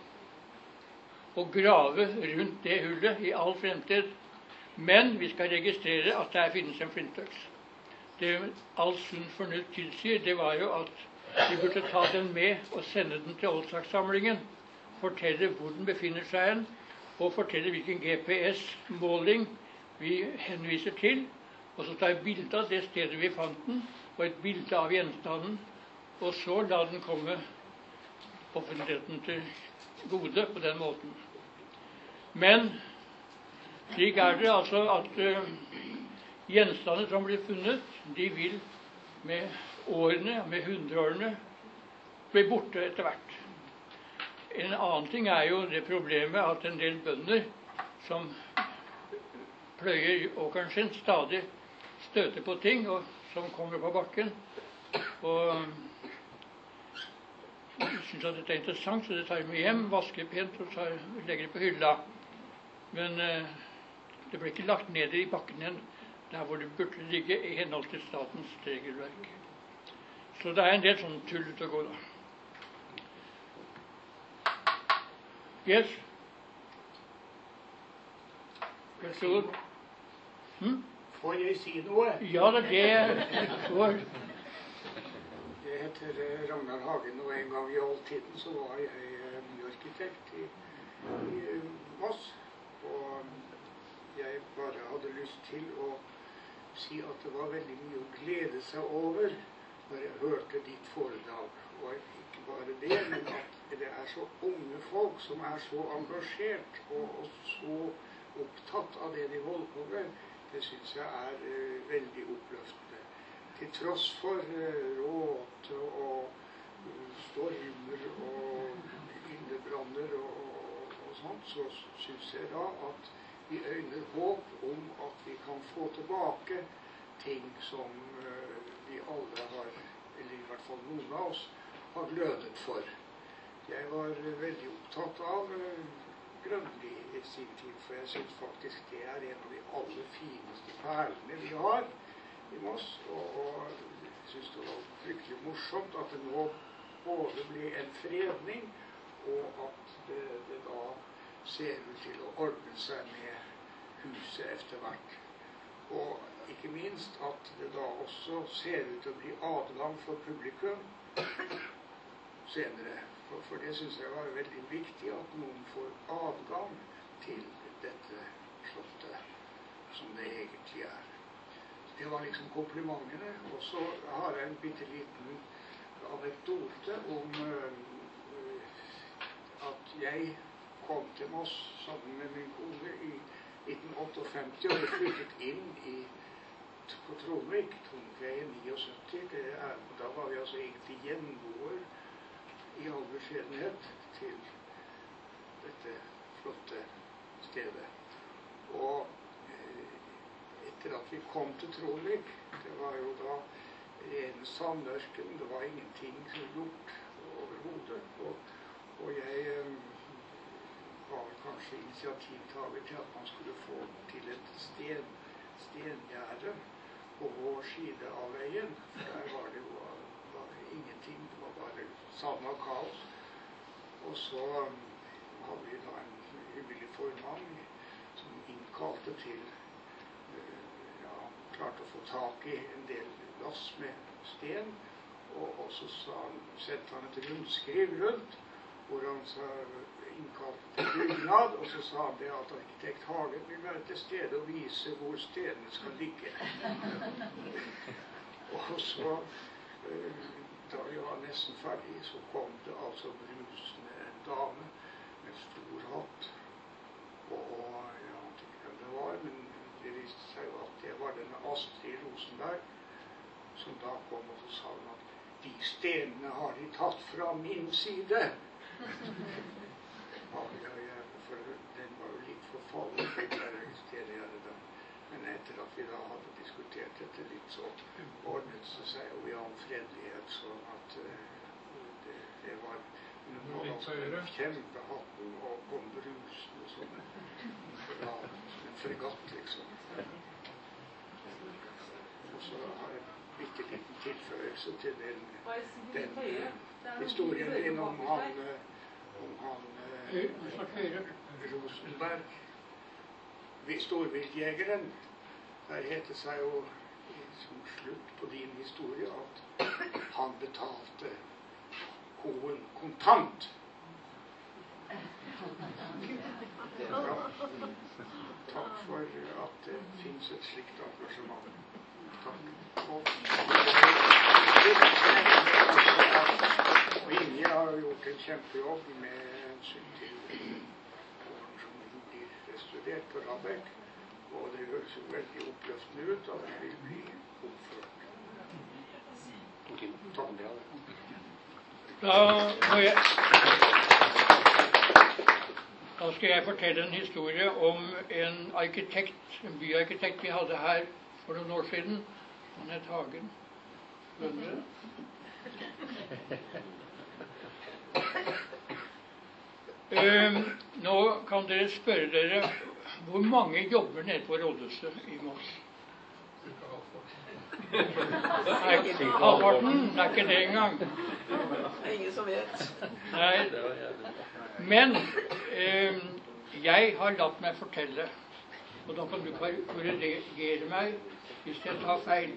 å grave rundt det hullet i all fremtid. Men vi skal registrere at der finnes en flintøks. Det all sunn fornuft tilsier, det var jo at vi burde ta den med og sende den til Oldsakssamlingen, fortelle hvor den befinner seg hen, og fortelle hvilken G P S-måling vi henviser til, og så ta et bilde av det stedet vi fant den, og et bilde av gjenstanden, og så la den komme offentligheten til gode på den måten. Men slik er det altså at uh, gjenstander som blir funnet, de vil med årene, med hundreårene, bli borte etter hvert. En annen ting er jo det problemet at en del bønder som pløyer åkeren sin, stadig støter på ting og, som kommer på bakken. Og jeg synes at dette er interessant, så det tar med hjem, vasker pent og tar, legger det på hylla. Men eh, det ble ikke lagt ned i bakken igjen, der hvor det burde ligge i henhold til statens regelverk. Så det er en del sånn tull ut å gå da. Yes? Vær så god. Hm? Får jeg si noe? Ja, det er det. For... Jeg heter Ragnar Hagen, og en gang i oldtiden så var jeg byarkitekt i, i Moss. Og jeg bare hadde lyst til å si at det var veldig mye å glede seg over når jeg hørte ditt foredrag. Og ikke bare det, men at det er så unge folk som er så engasjert og, og så opptatt av det de holder på med. Det synes jeg er uh, veldig oppløftende. Til tross for uh, råte og uh, stormer og indebranner og, og, og sånt, så synes jeg da at vi øyner håp om at vi kan få tilbake ting som uh, vi alle har, eller i hvert fall noen av oss, har glødet for. Jeg var veldig opptatt av uh, Grønli i sin tid, for jeg synes faktisk det er en av de aller fineste perlene vi har i Moss, og, og jeg synes det var fryktelig morsomt at det nå både blir en fredning, og at det, det da ser ut til å ordne seg med huset etter hvert. Og ikke minst at det da også ser ut til å bli adgang for publikum senere. For, for det synes jeg var veldig viktig at noen får adgang til dette slottet, som det egentlig er. Det var liksom komplimentene. Og så har jeg en bitte liten anekdote om uh, at jeg kom til Moss sammen med min kone i nitten femtiåtte, og vi flyttet inn i, på Trondvik, Trondveien syttini. Det er, da var vi altså egentlig gjenboer i all beskjedenhet til stedet. Og etter at vi kom til Tronvik, det var jo da ren sandørken, det var ingenting gjort overhodet. Og, og jeg um, var kanskje initiativtager til at man skulle få til et sten, stengjerde på vår side av veien. For der var det jo var ingenting, det var bare sand og kaos. Og så um, hadde vi da en hyggelig formann som innkalte til ja, klarte å få tak i en del lass med sten, og, og så sa han, sendte han et rundskriv rundt, hvor han sa, innkalte til dugnad, og så sa han det at arkitekt Hagen vil være til stede og vise hvor stenene skal ligge. Og så, da vi var nesten ferdig, så kom det altså brusende en dame med stor hatt, og jeg vet ikke hvem det var, men det viste seg jo at det var denne Astrid Rosenberg, som da kom og så sa hun at de stenene har de tatt fra min side. Ja, ja, ja, for den var jo litt forfallen, men etter at vi da hadde diskutert dette litt, så ordnet det seg jo i all fredelighet, så at uh, det, det var en kjempehatten og kom brusende som en, ja, en fregatt, liksom. Og så har jeg bitte liten tilføyelse til den, den historien din om han, om han Rosenberg, storviltjegeren. Der heter det seg jo som slutt på din historie at han betalte koen kontant. Det er bra. Takk for at det finnes et slikt engasjement. Takk. Og Inge har gjort en kjempejobb med hensyn til gården som blir restaurert på Rabek, og det høres jo veldig oppløftende ut at det vil bli oppført. Takk. Da må jeg Da skal jeg fortelle en historie om en arkitekt, en byarkitekt vi hadde her for noen år siden. Han het Hagen. Um, nå kan dere spørre dere hvor mange jobber nede på rådhuset i Moss? Halvparten? Det er ikke det engang. Det er ingen som vet. Nei. Men um, jeg har latt meg fortelle, og da kan du korrigere meg hvis jeg tar feil.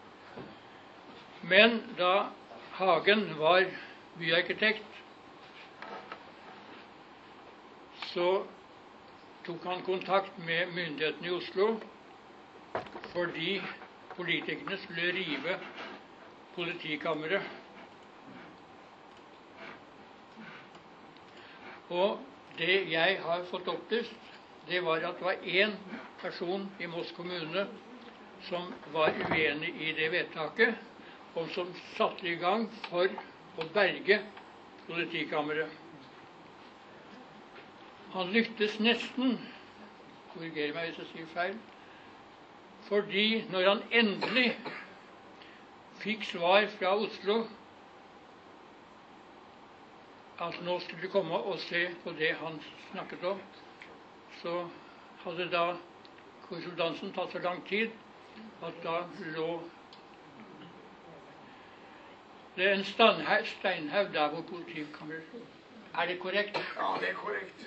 Men da Hagen var byarkitekt, så tok han kontakt med myndighetene i Oslo fordi politikerne skulle rive politikammeret. Og det jeg har fått opplyst, det var at det var én person i Moss kommune som var uenig i det vedtaket, og som satte i gang for å berge politikammeret. Han lyktes nesten, korriger meg hvis jeg sier feil, fordi når han endelig fikk svar fra Oslo at nå skulle de komme og se på det han snakket om, så hadde da korrespondansen tatt så lang tid at da lå det er en steinhaug der hvor politikammeret lå. Er det korrekt? Ja, det er korrekt.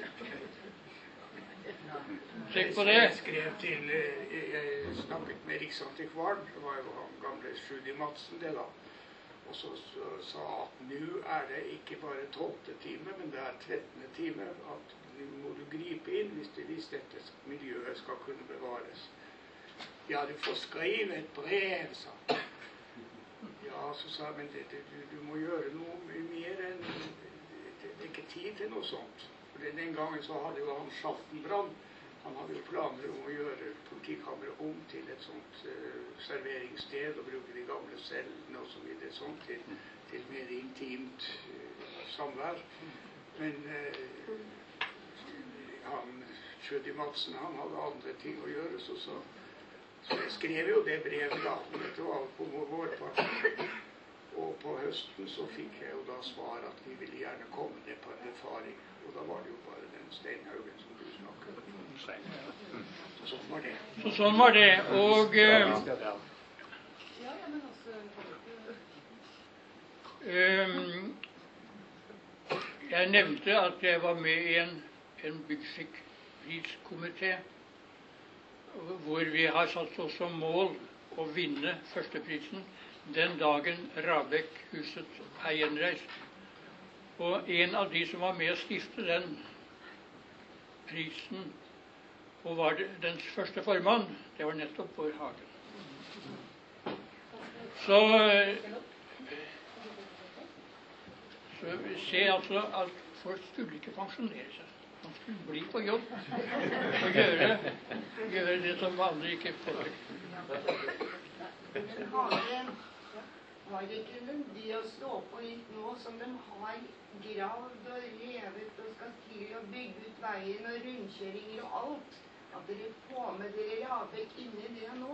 Tenk på det. Jeg skrev til, jeg snakket med Riksantikvaren, det var jo han gamle Sjudi Madsen det da, og så, så sa at nå er det ikke bare tolvte time, men det er trettende time, at nå må du gripe inn hvis, det, hvis dette miljøet skal kunne bevares. Ja, du får skrive et brev, sa han. Ja, så sa jeg, men det, det, du, du må gjøre noe mer enn, det, det er ikke tid til noe sånt. For den gangen så hadde jo han Schattenbrand, han hadde jo planer om å gjøre politikammeret om til et sånt uh, serveringssted, og bruke de gamle cellene og så videre sånt til, til mer intimt uh, samvær. Men uh, han Trudy Madsen, han hadde andre ting å gjøre, så, så, så jeg skrev jo det brevet da, det var på vårparten. Og på høsten så fikk jeg jo da svar at vi ville gjerne komme ned på en befaring, og da var det jo bare den Steinhaugen som du snakket om. Så sånn var det. Så sånn var det, og eh, um, jeg nevnte at jeg var med i en, en byggskikkpriskomité, hvor vi har satt oss som mål å vinne førsteprisen den dagen Rabek-huset er gjenreist. Og en av de som var med å stifte den prisen, og var dens første formann, det var nettopp Bård Hagen. Så, så vi ser altså at folk skulle ikke pensjonere seg. Man skulle bli på jobb og gjøre, gjøre det som vanlig ikke får. Men Hagen, har ikke de å stå på litt nå som de har gravd og revet og skal til å bygge ut veien og rundkjøringer og alt? At dere får med dere Rabek inni det nå?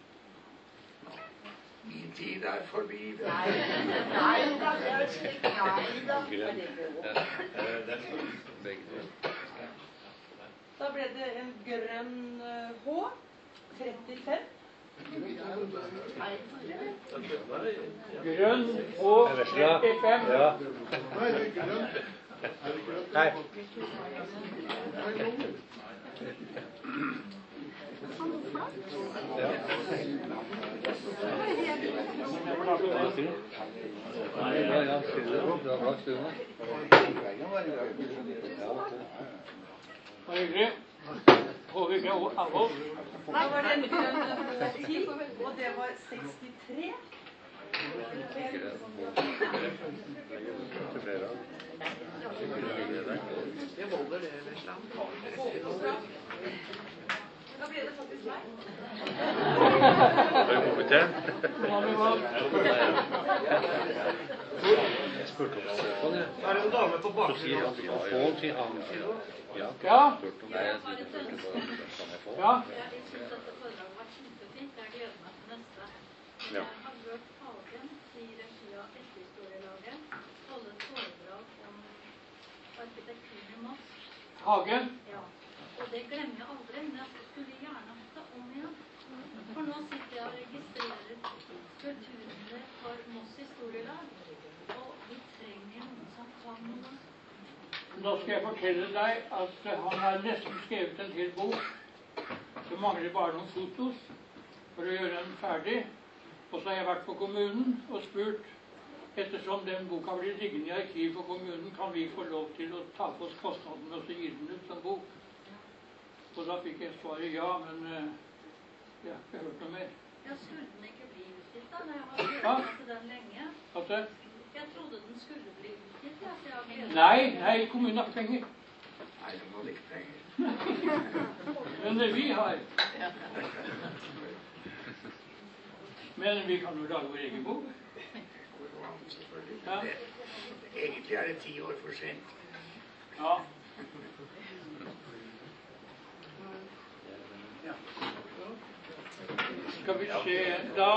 Min tid er forbi. Nei, nei da, det er slik, nei da. Da ble det en grønn H, trettifem. Grønn og trettifem. Ja. Nei, det er grønt. Er det grønt? Nei. Ja. Nei, ja, ja, stille. Du har bra stille. Og hyggelig. Håvig av oss. Da var det en grønn H ti, og det var sekstitre. Det holder det ved slam. Da ble det faktisk meg. Er du kompetent? Jeg spurte om Stefan, jeg. Er det en dame på Så baksiden? sier han, ja, Pål, sier han. Ja. Ja. Spurte om det. Jeg sier, spurte om det. Kan jeg få? Ja. Jeg synes dette foredraget var kjempefint. Jeg gleder meg til neste. Men Ja. jeg har hørt Hagen i regi av Etterhistorielaget holde et foredrag om arkitekturen i Moss. Hagen. Ja. Og det glemmer jeg aldri, men jeg skulle gjerne hatt det om igjen. For nå sitter jeg og registrerer kulturene for Moss historielag, og vi trenger noen som kan noe. Da skal jeg fortelle deg at han har nesten skrevet en hel bok. Det mangler bare noen fotos for å gjøre den ferdig. Og så har jeg vært på kommunen og spurt, ettersom den boka blir liggende i arkiv for kommunen, kan vi få lov til å ta på oss kostnaden og så gi den ut som bok. Og da fikk jeg svaret ja, men uh, jeg har ikke hørt noe mer. Jeg skulle den ikke bli utgitt da, når jeg har gledet Ja. meg til den lenge. At det? Jeg trodde den skulle bli utgitt, ja, så jeg har gledet meg. Nei, nei, kommunen har ikke penger. Nei, det var ikke penger. Men det vi har. Men vi kan jo lage vår egen bok. Ja. Egentlig er det ti år for sent. Ja. Skal vi se, da...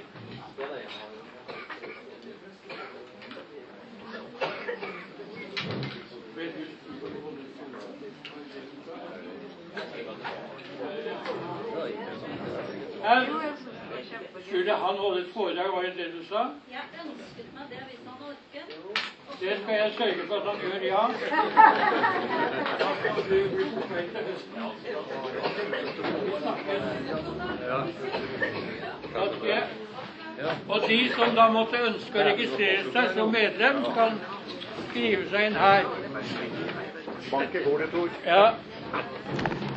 Her skulle han holde et foredrag, var det det du sa? Jeg ønsket meg det hvis han orket. Det skal jeg sørge for at han gjør, ja. Da skal du bli forkveld til høsten. At jeg- Og de som da måtte ønske å registrere seg som medlem, skal skrive seg inn her. Banke går det, Tor. Ja.